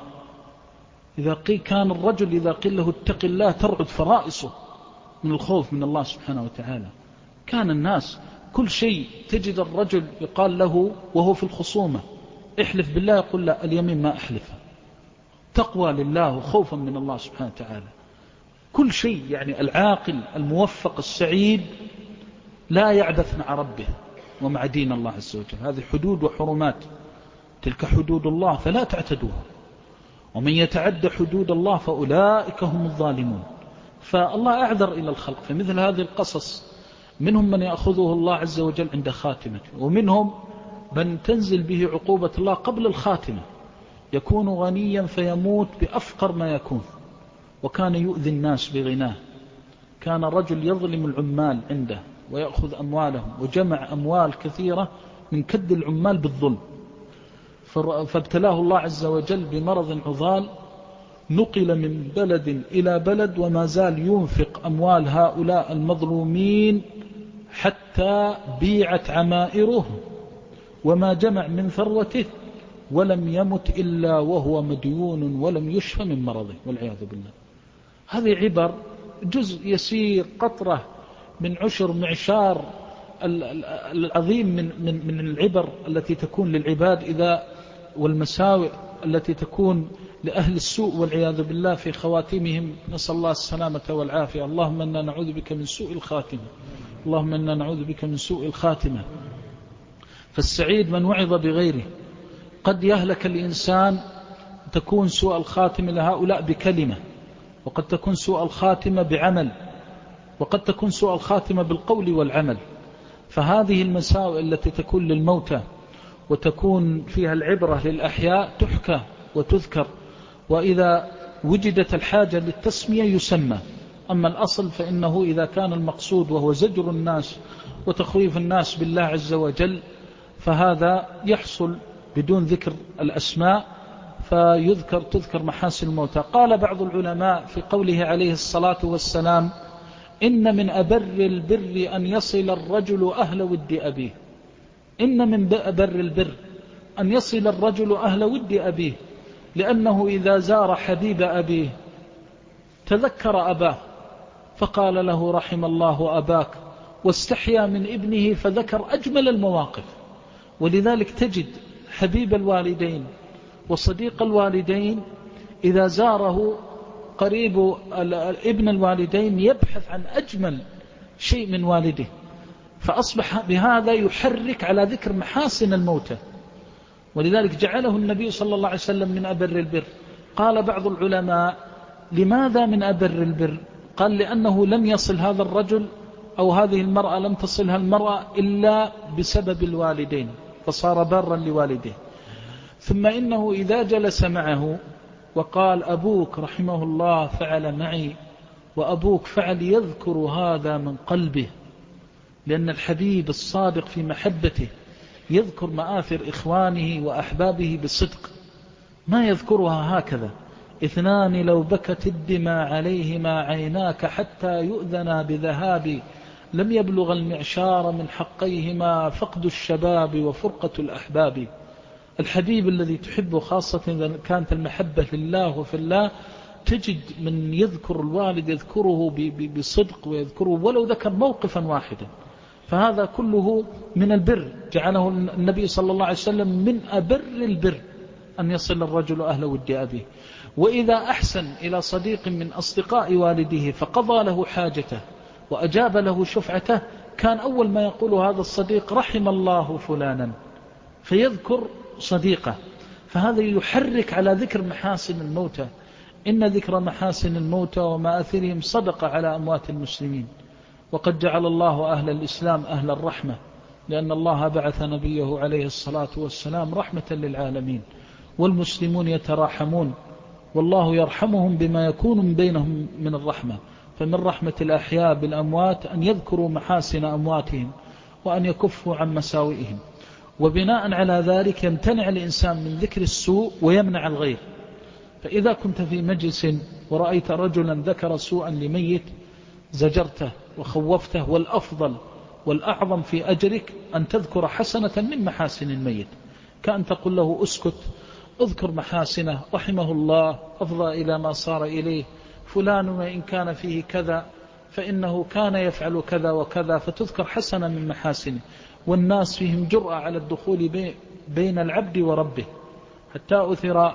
S2: كان الرجل إذا قيل له اتق الله ترعد فرائصه من الخوف من الله سبحانه وتعالى. كان الناس كل شيء تجد الرجل يقال له وهو في الخصومة احلف بالله، يقول لا اليمين ما أحلفها، تقوى لله وخوفا من الله سبحانه وتعالى. كل شيء يعني العاقل الموفق السعيد لا يعبث مع ربه ومع دين الله عز وجل. هذه حدود وحرمات، تلك حدود الله فلا تعتدوها، ومن يتعد حدود الله فأولئك هم الظالمون. فالله أعذر إلى الخلق في مثل هذه القصص. منهم من يأخذه الله عز وجل عند خاتمته، ومنهم من تنزل به عقوبة الله قبل الخاتمة، يكون غنيا فيموت بأفقر ما يكون، وكان يؤذي الناس بغناه. كان رجل يظلم العمال عنده ويأخذ أموالهم، وجمع أموال كثيرة من كد العمال بالظلم، فابتلاه الله عز وجل بمرض عضال، نقل من بلد إلى بلد وما زال ينفق أموال هؤلاء المظلومين حتى بيعت عمائره، وما جمع من ثروته، ولم يمت إلا وهو مديون ولم يشفى من مرضه والعياذ بالله. هذه عبر، جزء يسير، قطرة من عشر معشار العظيم من العبر التي تكون للعباد والمساوئ التي تكون لأهل السوء والعياذ بالله في خواتمهم. نسأل الله السلامة والعافية. اللهم إنا نعوذ بك من سوء الخاتمة، اللهم إنا نعوذ بك من سوء الخاتمة. فالسعيد من وعظ بغيره. قد يهلك الإنسان، تكون سوء الخاتمة لهؤلاء بكلمة، وقد تكون سوء الخاتمة بعمل، وقد تكون سوء الخاتمة بالقول والعمل. فهذه المساوئ التي تكون للموتى وتكون فيها العبرة للأحياء تحكى وتذكر، وإذا وجدت الحاجة للتسمية يسمى. أما الأصل فإنه إذا كان المقصود وهو زجر الناس وتخويف الناس بالله عز وجل، فهذا يحصل بدون ذكر الأسماء، تذكر محاسن الموتى. قال بعض العلماء في قوله عليه الصلاة والسلام: إن من أبر البر أن يصل الرجل أهل ود أبيه. إن من أبر البر أن يصل الرجل أهل ود أبيه، لأنه إذا زار حبيب أبيه تذكر أباه فقال له: رحم الله أباك واستحيا من ابنه فذكر أجمل المواقف. ولذلك تجد حبيب الوالدين وصديق الوالدين إذا زاره قريب ابن الوالدين يبحث عن أجمل شيء من والده، فأصبح بهذا يحرك على ذكر محاسن الموتى. ولذلك جعله النبي صلى الله عليه وسلم من أبر البر. قال بعض العلماء: لماذا من أبر البر؟ قال: لأنه لم يصل هذا الرجل أو هذه المرأة لم تصلها المرأة إلا بسبب الوالدين، فصار برا لوالده. ثم إنه إذا جلس معه وقال: أبوك رحمه الله فعل معي وأبوك فعل، يذكر هذا من قلبه، لأن الحبيب الصادق في محبته يذكر مآثر إخوانه وأحبابه بصدق، ما يذكرها هكذا. اثنان لو بكت الدماء عليهما عيناك حتى يؤذنا بذهاب، لم يبلغ المعشار من حقيهما فقد الشباب وفرقة الأحباب. الحبيب الذي تحبه خاصة إذا كانت المحبة لله وفي الله، تجد من يذكر الوالد يذكره بصدق، ويذكره ولو ذكر موقفا واحدا، فهذا كله من البر. جعله النبي صلى الله عليه وسلم من أبر البر أن يصل الرجل أهل ود أبيه. وإذا أحسن إلى صديق من أصدقاء والده فقضى له حاجته وأجاب له شفعته، كان أول ما يقول هذا الصديق: رحم الله فلانا، فيذكر صديقه. فهذا يحرك على ذكر محاسن الموتى. إن ذكر محاسن الموتى ومآثرهم صدقة على أموات المسلمين. وقد جعل الله أهل الإسلام أهل الرحمة، لأن الله بعث نبيه عليه الصلاة والسلام رحمة للعالمين، والمسلمون يتراحمون، والله يرحمهم بما يكون من بينهم من الرحمة. فمن رحمة الأحياء بالأموات أن يذكروا محاسن أمواتهم وأن يكفوا عن مساوئهم. وبناء على ذلك يمتنع الإنسان من ذكر السوء ويمنع الغير. فإذا كنت في مجلس ورأيت رجلا ذكر سوءا لميت زجرته وخوفته، والأفضل والأعظم في أجرك أن تذكر حسنة من محاسن الميت، كأن تقول له: أسكت، اذكر محاسنه رحمه الله، أفضى إلى ما صار إليه فلان، وإن كان فيه كذا فإنه كان يفعل كذا وكذا، فتذكر حسنة من محاسنه. والناس فيهم جرأة على الدخول بين العبد وربه، حتى أثر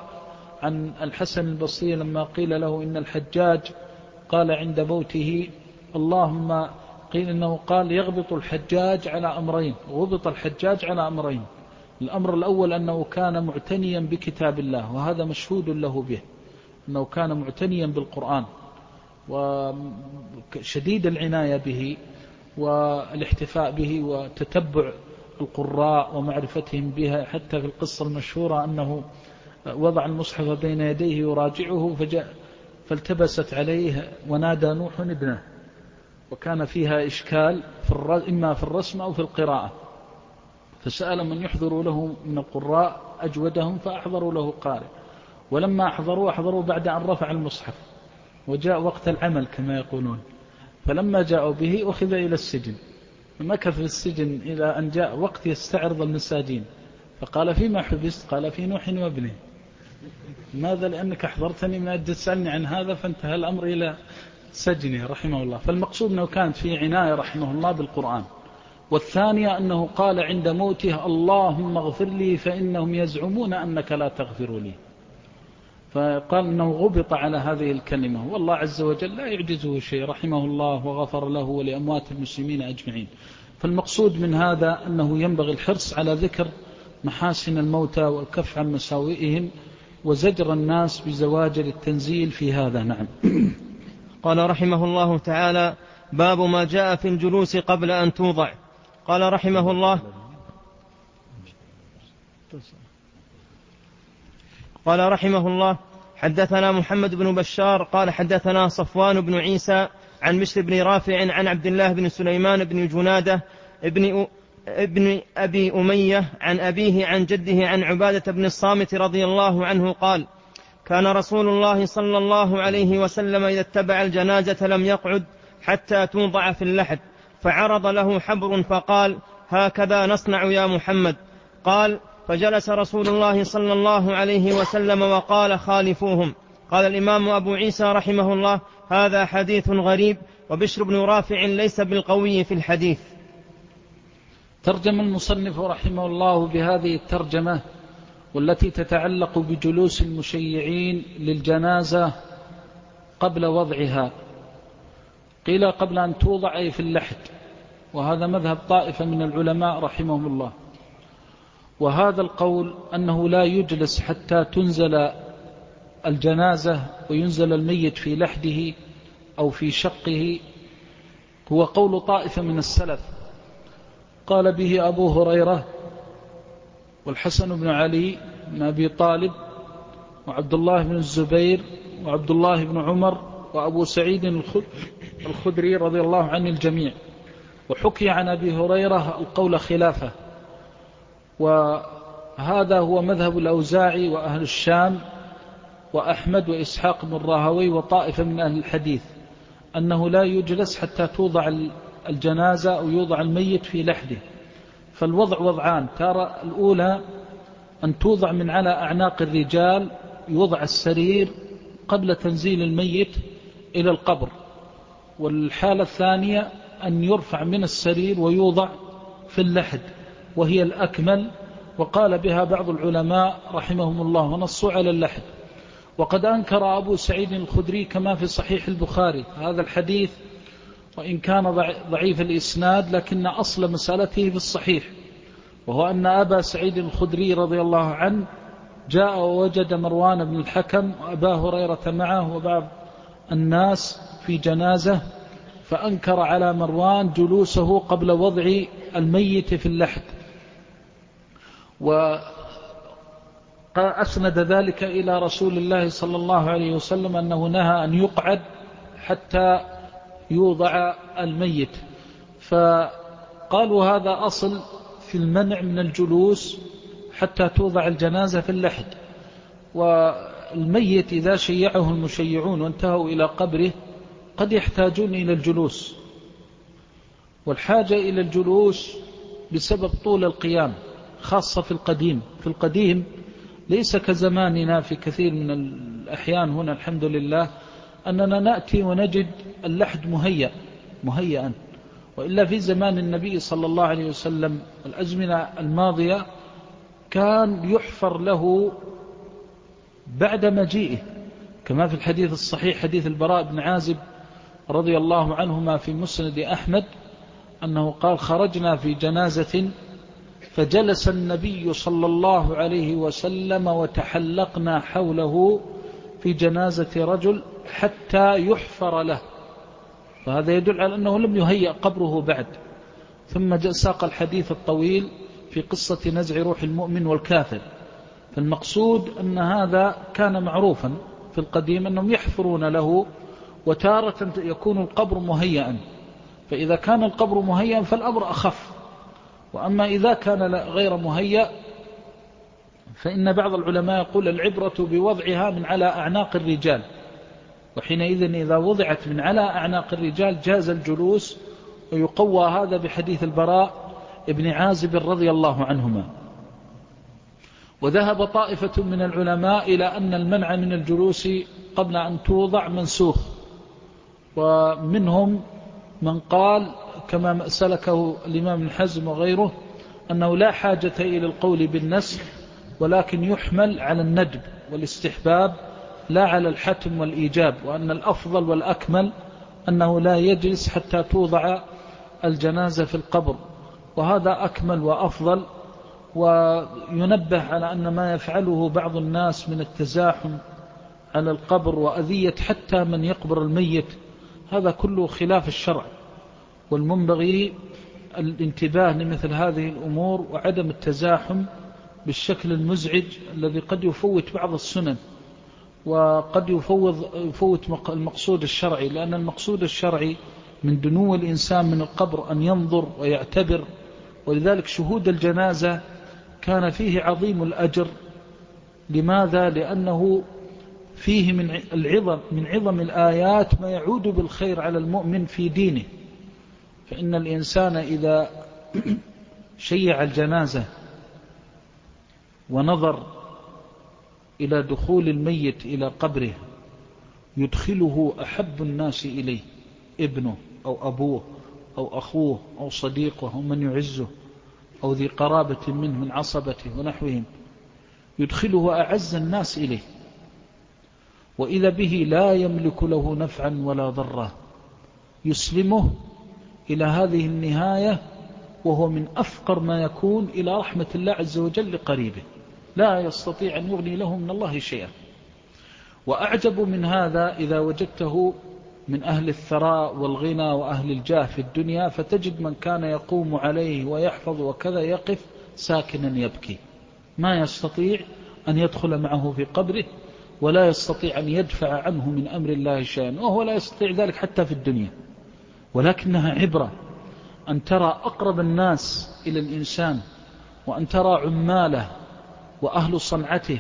S2: عن الحسن البصري لما قيل له إن الحجاج قال عند موته: اللهم، قيل إنه قال: يغبط الحجاج على أمرين، غبط الحجاج على أمرين. الأمر الأول أنه كان معتنيا بكتاب الله، وهذا مشهود له به، أنه كان معتنيا بالقرآن وشديد العناية به والاحتفاء به وتتبع القراء ومعرفتهم بها. حتى في القصة المشهورة أنه وضع المصحف بين يديه يراجعه فالتبست عليه ونادى نوح ابنه، وكان فيها إشكال إما في الرسم أو في القراءة، فسأل من يحضر له من القراء أجودهم فأحضروا له قارئ، ولما أحضروا بعد أن رفع المصحف، وجاء وقت العمل كما يقولون، فلما جاءوا به أخذ إلى السجن، فمكث في السجن إلى أن جاء وقت يستعرض المساجين، فقال: فيما حبست؟ قال: في نوح وابنه. ماذا؟ لأنك أحضرتني من أجل تسألني عن هذا، فانتهى الأمر إلى سجنه رحمه الله. فالمقصود أنه كانت في عناية رحمه الله بالقرآن. والثانية أنه قال عند موته: اللهم اغفر لي فإنهم يزعمون أنك لا تغفر لي. فقال أنه غبط على هذه الكلمة، والله عز وجل لا يعجزه شيء رحمه الله وغفر له ولأموات المسلمين أجمعين. فالمقصود من هذا أنه ينبغي الحرص على ذكر محاسن الموتى والكف عن مساوئهم وزجر الناس بزواجر التنزيل في هذا. نعم.
S1: قال رحمه الله تعالى: باب ما جاء في الجلوس قبل أن توضع. قال رحمه الله: حدثنا محمد بن بشار قال حدثنا صفوان بن عيسى عن بشر بن رافع عن عبد الله بن سليمان بن جنادة ابن أبي أمية عن أبيه عن جده عن عبادة بن الصامت رضي الله عنه قال: كان رسول الله صلى الله عليه وسلم إذا اتبع الجنازة لم يقعد حتى توضع في اللحد، فعرض له حبر فقال: هكذا نصنع يا محمد. قال: فجلس رسول الله صلى الله عليه وسلم وقال: خالفوهم. قال الإمام أبو عيسى رحمه الله: هذا حديث غريب، وبشر بن رافع ليس بالقوي في الحديث.
S2: ترجم المصنف رحمه الله بهذه الترجمة والتي تتعلق بجلوس المشيعين للجنازة قبل وضعها. قيل قبل أن توضع أي في اللحد، وهذا مذهب طائفة من العلماء رحمهم الله. وهذا القول أنه لا يجلس حتى تنزل الجنازة وينزل الميت في لحده أو في شقه هو قول طائفة من السلف، قال به أبو هريرة والحسن بن علي بن أبي طالب وعبد الله بن الزبير وعبد الله بن عمر وأبو سعيد الخدري رضي الله عن الجميع. وحكي عن أبي هريرة القول خلافه، وهذا هو مذهب الأوزاعي وأهل الشام وأحمد وإسحاق بن الراهوي وطائفة من أهل الحديث، أنه لا يجلس حتى توضع الجنازة أو يوضع الميت في لحده. فالوضع وضعان، ترى الأولى أن توضع من على أعناق الرجال، يوضع السرير قبل تنزيل الميت إلى القبر، والحالة الثانية أن يرفع من السرير ويوضع في اللحد، وهي الأكمل، وقال بها بعض العلماء رحمهم الله ونصوا على اللحد. وقد أنكر أبو سعيد الخدري كما في صحيح البخاري هذا الحديث، وإن كان ضعيف الإسناد لكن أصل مسألته في الصحيح، وهو أن أبا سعيد الخدري رضي الله عنه جاء ووجد مروان بن الحكم وأبا هريرة معه وبعض الناس في جنازة، فأنكر على مروان جلوسه قبل وضع الميت في اللحد، وأسند ذلك إلى رسول الله صلى الله عليه وسلم أنه نهى أن يقعد حتى يوضع الميت. فقالوا هذا أصل في المنع من الجلوس حتى توضع الجنازة في اللحد. والميت إذا شيعه المشيعون وانتهوا إلى قبره قد يحتاجون إلى الجلوس، والحاجة إلى الجلوس بسبب طول القيام، خاصة في القديم ليس كزماننا في كثير من الأحيان هنا الحمد لله، أننا نأتي ونجد اللحد مهيئا، وإلا في زمان النبي صلى الله عليه وسلم الأزمنة الماضية كان يحفر له بعد مجيئه، كما في الحديث الصحيح حديث البراء بن عازب رضي الله عنهما في مسند أحمد أنه قال: خرجنا في جنازة فجلس النبي صلى الله عليه وسلم وتحلقنا حوله في جنازة رجل حتى يحفر له. فهذا يدل على أنه لم يهيأ قبره بعد. ثم ساق الحديث الطويل في قصة نزع روح المؤمن والكافر. فالمقصود أن هذا كان معروفا في القديم أنهم يحفرون له، وتارة يكون القبر مهيئا، فإذا كان القبر مهيئا فالأمر أخف. وأما إذا كان غير مهيأ فإن بعض العلماء يقول العبرة بوضعها من على أعناق الرجال، وحينئذ إذا وضعت من على أعناق الرجال جاز الجلوس، ويقوى هذا بحديث البراء ابن عازب رضي الله عنهما. وذهب طائفة من العلماء إلى أن المنع من الجلوس قبل أن توضع منسوخ، ومنهم من قال كما سلكه الإمام ابن حزم وغيره أنه لا حاجة إلى القول بالنسخ، ولكن يحمل على الندب والاستحباب لا على الحتم والإيجاب، وأن الأفضل والأكمل أنه لا يجلس حتى توضع الجنازة في القبر، وهذا أكمل وأفضل. وينبه على أن ما يفعله بعض الناس من التزاحم على القبر وأذية حتى من يقبر الميت هذا كله خلاف الشرع، والمنبغي الانتباه لمثل هذه الأمور وعدم التزاحم بالشكل المزعج الذي قد يفوت بعض السنن وقد يفوت المقصود الشرعي، لأن المقصود الشرعي من دنو الإنسان من القبر أن ينظر ويعتبر. ولذلك شهود الجنازة كان فيه عظيم الأجر. لماذا؟ لأنه فيه من عظم الآيات ما يعود بالخير على المؤمن في دينه. فإن الإنسان إذا شيع الجنازة ونظر إلى دخول الميت إلى قبره يدخله أحب الناس إليه، ابنه أو أبوه أو أخوه أو صديقه أو من يعزه أو ذي قرابة منه من عصبته ونحوهم، يدخله أعز الناس إليه، وإذا به لا يملك له نفعا ولا ضرا، يسلمه إلى هذه النهاية وهو من أفقر ما يكون إلى رحمة الله عز وجل لقريبه، لا يستطيع أن يغني له من الله شيئا. وأعجب من هذا إذا وجدته من أهل الثراء والغنى وأهل الجاه في الدنيا، فتجد من كان يقوم عليه ويحفظ وكذا يقف ساكنا يبكي، ما يستطيع أن يدخل معه في قبره، ولا يستطيع أن يدفع عنه من أمر الله شيئا، وهو لا يستطيع ذلك حتى في الدنيا. ولكنها عبرة أن ترى أقرب الناس إلى الإنسان، وأن ترى عماله وأهل صنعته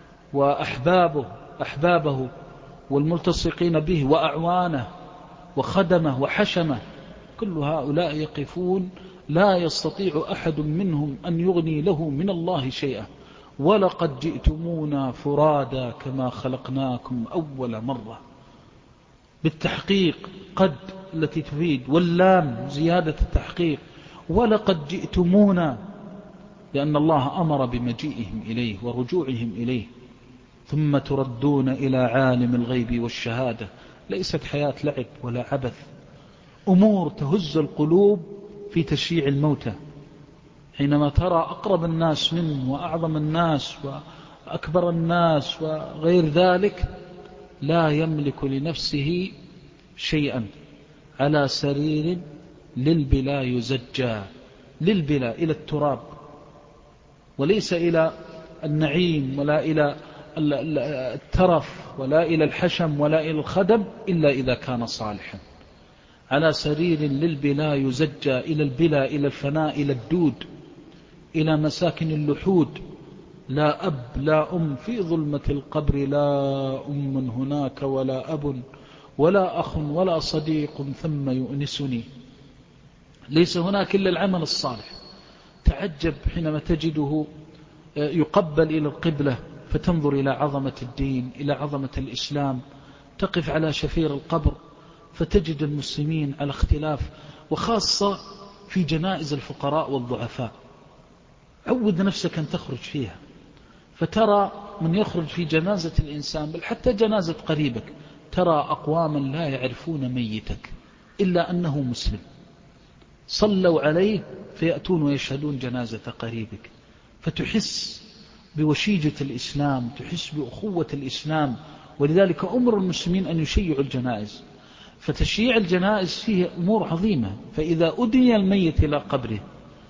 S2: وأحبابه والملتصقين به وأعوانه وخدمه وحشمه، كل هؤلاء يقفون لا يستطيع أحد منهم أن يغني له من الله شيئا. ولقد جئتمونا فرادا كما خلقناكم أول مرة، بالتحقيق قد التي تفيد واللام زيادة التحقيق، ولقد جئتمونا، لأن الله أمر بمجيئهم إليه ورجوعهم إليه. ثم تردون إلى عالم الغيب والشهادة، ليست حياة لعب ولا عبث، أمور تهز القلوب في تشييع الموتى. حينما ترى أقرب الناس منه وأعظم الناس وأكبر الناس وغير ذلك لا يملك لنفسه شيئا، على سرير للبلا يزجى، للبلا إلى التراب، وليس إلى النعيم ولا إلى الترف ولا إلى الحشم ولا إلى الخدم، إلا إذا كان صالحا. على سرير للبلا يزجى، إلى البلا، إلى الفناء، إلى الدود، إلى مساكن اللحود. لا أب لا أم في ظلمة القبر، لا أم هناك ولا أب ولا أخ ولا صديق ثم يؤنسني. ليس هناك إلا العمل الصالح. تعجب حينما تجده يقبل إلى القبلة، فتنظر إلى عظمة الدين، إلى عظمة الإسلام. تقف على شفير القبر فتجد المسلمين على اختلاف، وخاصة في جنائز الفقراء والضعفاء. عود نفسك أن تخرج فيها، فترى من يخرج في جنازة الإنسان، بل حتى جنازة قريبك، ترى أقواما لا يعرفون ميتك إلا أنه مسلم، صلوا عليه فيأتون ويشهدون جنازة قريبك، فتحس بوشيجة الإسلام، تحس بأخوة الإسلام. ولذلك أمر المسلمين أن يشيعوا الجنائز، فتشييع الجنائز فيه أمور عظيمة. فإذا أدني الميت إلى قبره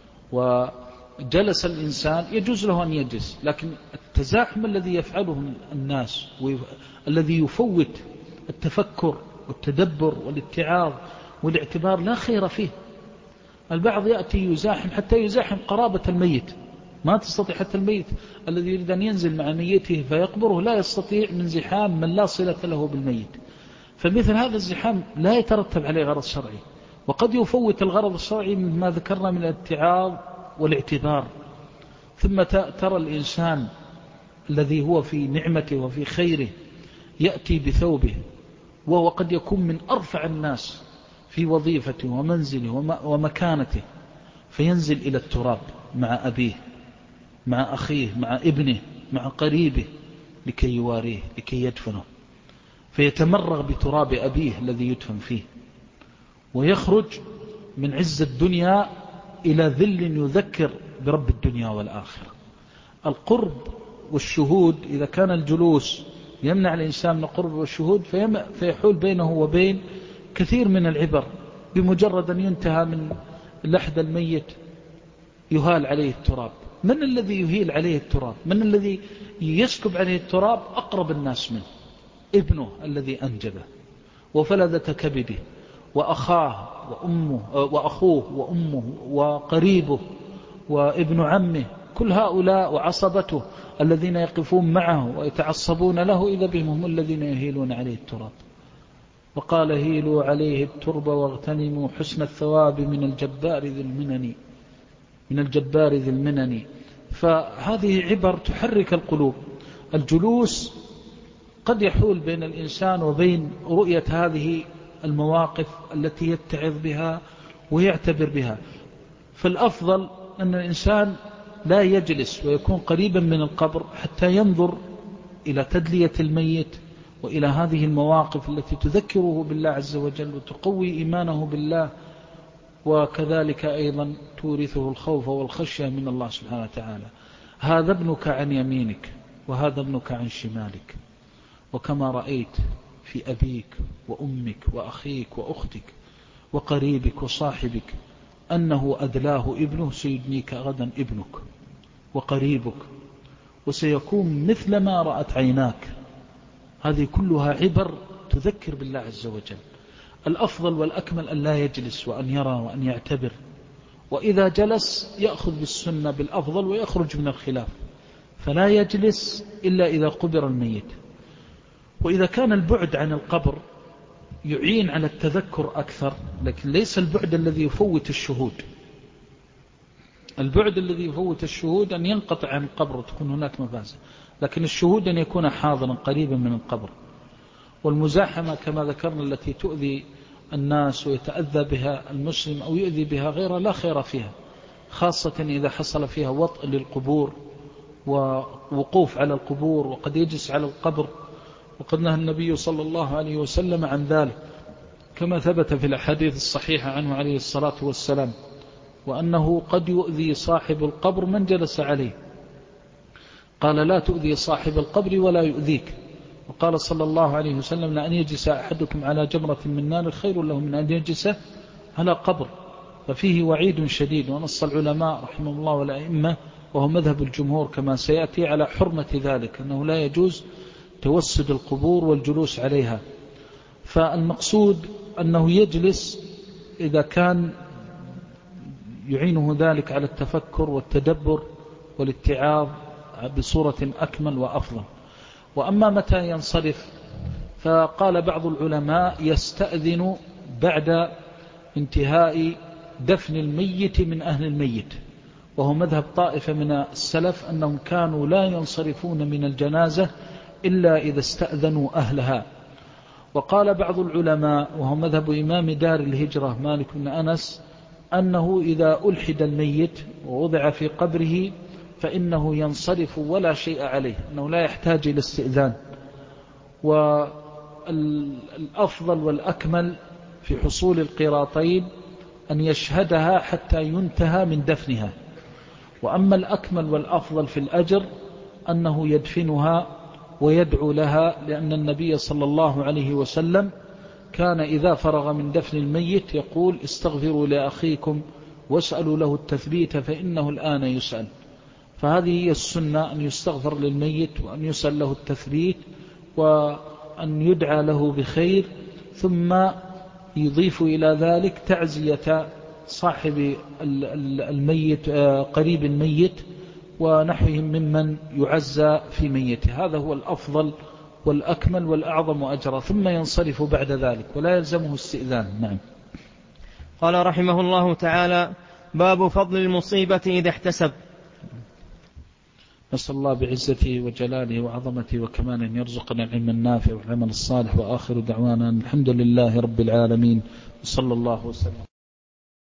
S2: وجلس الإنسان يجوز له أن يجلس، لكن التزاحم الذي يفعله الناس الذي يفوت التفكر والتدبر والاتعاظ والاعتبار لا خير فيه. البعض يأتي يزاحم حتى يزاحم قرابة الميت، ما تستطيع حتى الميت الذي يريد أن ينزل مع ميته فيقبره لا يستطيع من زحام من لا صلة له بالميت. فمثل هذا الزحام لا يترتب عليه غرض شرعي، وقد يفوت الغرض الشرعي مما ذكرنا من الاتعاظ والاعتبار. ثم ترى الإنسان الذي هو في نعمته وفي خيره يأتي بثوبه، وهو قد يكون من أرفع الناس في وظيفته ومنزله ومكانته، فينزل إلى التراب مع أبيه، مع أخيه، مع ابنه، مع قريبه، لكي يواريه، لكي يدفنه، فيتمرغ بتراب أبيه الذي يدفن فيه، ويخرج من عز الدنيا إلى ذل يذكر برب الدنيا والآخرة. القرب والشهود، إذا كان الجلوس يمنع الإنسان من القرب والشهود، فيحول بينه وبين كثير من العبر. بمجرد أن ينتهى من لحد الميت يهال عليه التراب. من الذي يهيل عليه التراب؟ من الذي يسكب عليه التراب؟ أقرب الناس منه، ابنه الذي أنجبه وفلذة كبده، وأخاه وأمه وأخوه وأمه وقريبه وابن عمه، كل هؤلاء وعصبته الذين يقفون معه ويتعصبون له، إذا بهم هم الذين يهيلون عليه التراب. وقال هيلوا عليه الترب واغتنموا حسن الثواب من الجبار ذي المنن. فهذه عبر تحرك القلوب. الجلوس قد يحول بين الإنسان وبين رؤية هذه المواقف التي يتعظ بها ويعتبر بها. فالأفضل أن الإنسان لا يجلس ويكون قريبا من القبر حتى ينظر إلى تدلية الميت وإلى هذه المواقف التي تذكره بالله عز وجل وتقوي إيمانه بالله، وكذلك أيضا تورثه الخوف والخشية من الله سبحانه وتعالى. هذا ابنك عن يمينك وهذا ابنك عن شمالك، وكما رأيت في أبيك وأمك وأخيك وأختك وقريبك وصاحبك أنه أدلاه ابنه، سيدنيك غدا ابنك وقريبك، وسيكون مثل ما رأت عيناك. هذه كلها عبر تذكر بالله عز وجل. الأفضل والأكمل أن لا يجلس وأن يرى وأن يعتبر، وإذا جلس يأخذ بالسنة بالأفضل ويخرج من الخلاف، فلا يجلس إلا إذا قبر الميت. وإذا كان البعد عن القبر يعين على التذكر أكثر، لكن ليس البعد الذي يفوت الشهود. البعد الذي يفوت الشهود أن ينقطع عن القبر وتكون هناك مفازة، لكن الشهود أن يكون حاضرا قريبا من القبر. والمزاحمة كما ذكرنا التي تؤذي الناس ويتأذى بها المسلم أو يؤذي بها غيره لا خير فيها، خاصة إذا حصل فيها وطء للقبور ووقوف على القبور وقد يجلس على القبر، وقد نهى النبي صلى الله عليه وسلم عن ذلك كما ثبت في الأحاديث الصحيحة عنه عليه الصلاة والسلام، وأنه قد يؤذي صاحب القبر من جلس عليه. قال لا تؤذي صاحب القبر ولا يؤذيك. وقال صلى الله عليه وسلم لأن يجلس أحدكم على جمرة من نار خير له من أن يجلس على قبر. ففيه وعيد شديد، ونص العلماء رحمه الله والأئمة وهو مذهب الجمهور كما سيأتي على حرمة ذلك، أنه لا يجوز توسد القبور والجلوس عليها. فالمقصود أنه يجلس إذا كان يعينه ذلك على التفكر والتدبر والاتعاظ بصورة أكمل وأفضل. وأما متى ينصرف، فقال بعض العلماء يستأذن بعد انتهاء دفن الميت من أهل الميت، وهو مذهب طائفة من السلف أنهم كانوا لا ينصرفون من الجنازة إلا إذا استأذنوا أهلها. وقال بعض العلماء وهو مذهب إمام دار الهجرة مالك بن أنس أنه إذا ألحد الميت ووضع في قبره فإنه ينصرف ولا شيء عليه، أنه لا يحتاج إلى استئذان. والأفضل والأكمل في حصول القراطين أن يشهدها حتى ينتهى من دفنها. وأما الأكمل والأفضل في الأجر أنه يدفنها ويدعو لها، لأن النبي صلى الله عليه وسلم كان إذا فرغ من دفن الميت يقول استغفروا لأخيكم واسألوا له التثبيت فإنه الآن يسأل. فهذه هي السنة، أن يستغفر للميت وأن يسأل له التثبيت وأن يدعى له بخير، ثم يضيف إلى ذلك تعزية صاحب الميت قريب الميت ونحوهم ممن يعزى في ميته. هذا هو الأفضل والأكمل والأعظم أجرا، ثم ينصرف بعد ذلك ولا يلزمه استئذان. نعم.
S1: قال رحمه الله تعالى: باب فضل المصيبة إذا احتسب.
S2: نسأل الله بعزته وجلاله وعظمته وكماله أن يرزقنا العلم النافع والعمل الصالح، وآخر دعوانا الحمد لله رب العالمين، وصلى الله وسلم.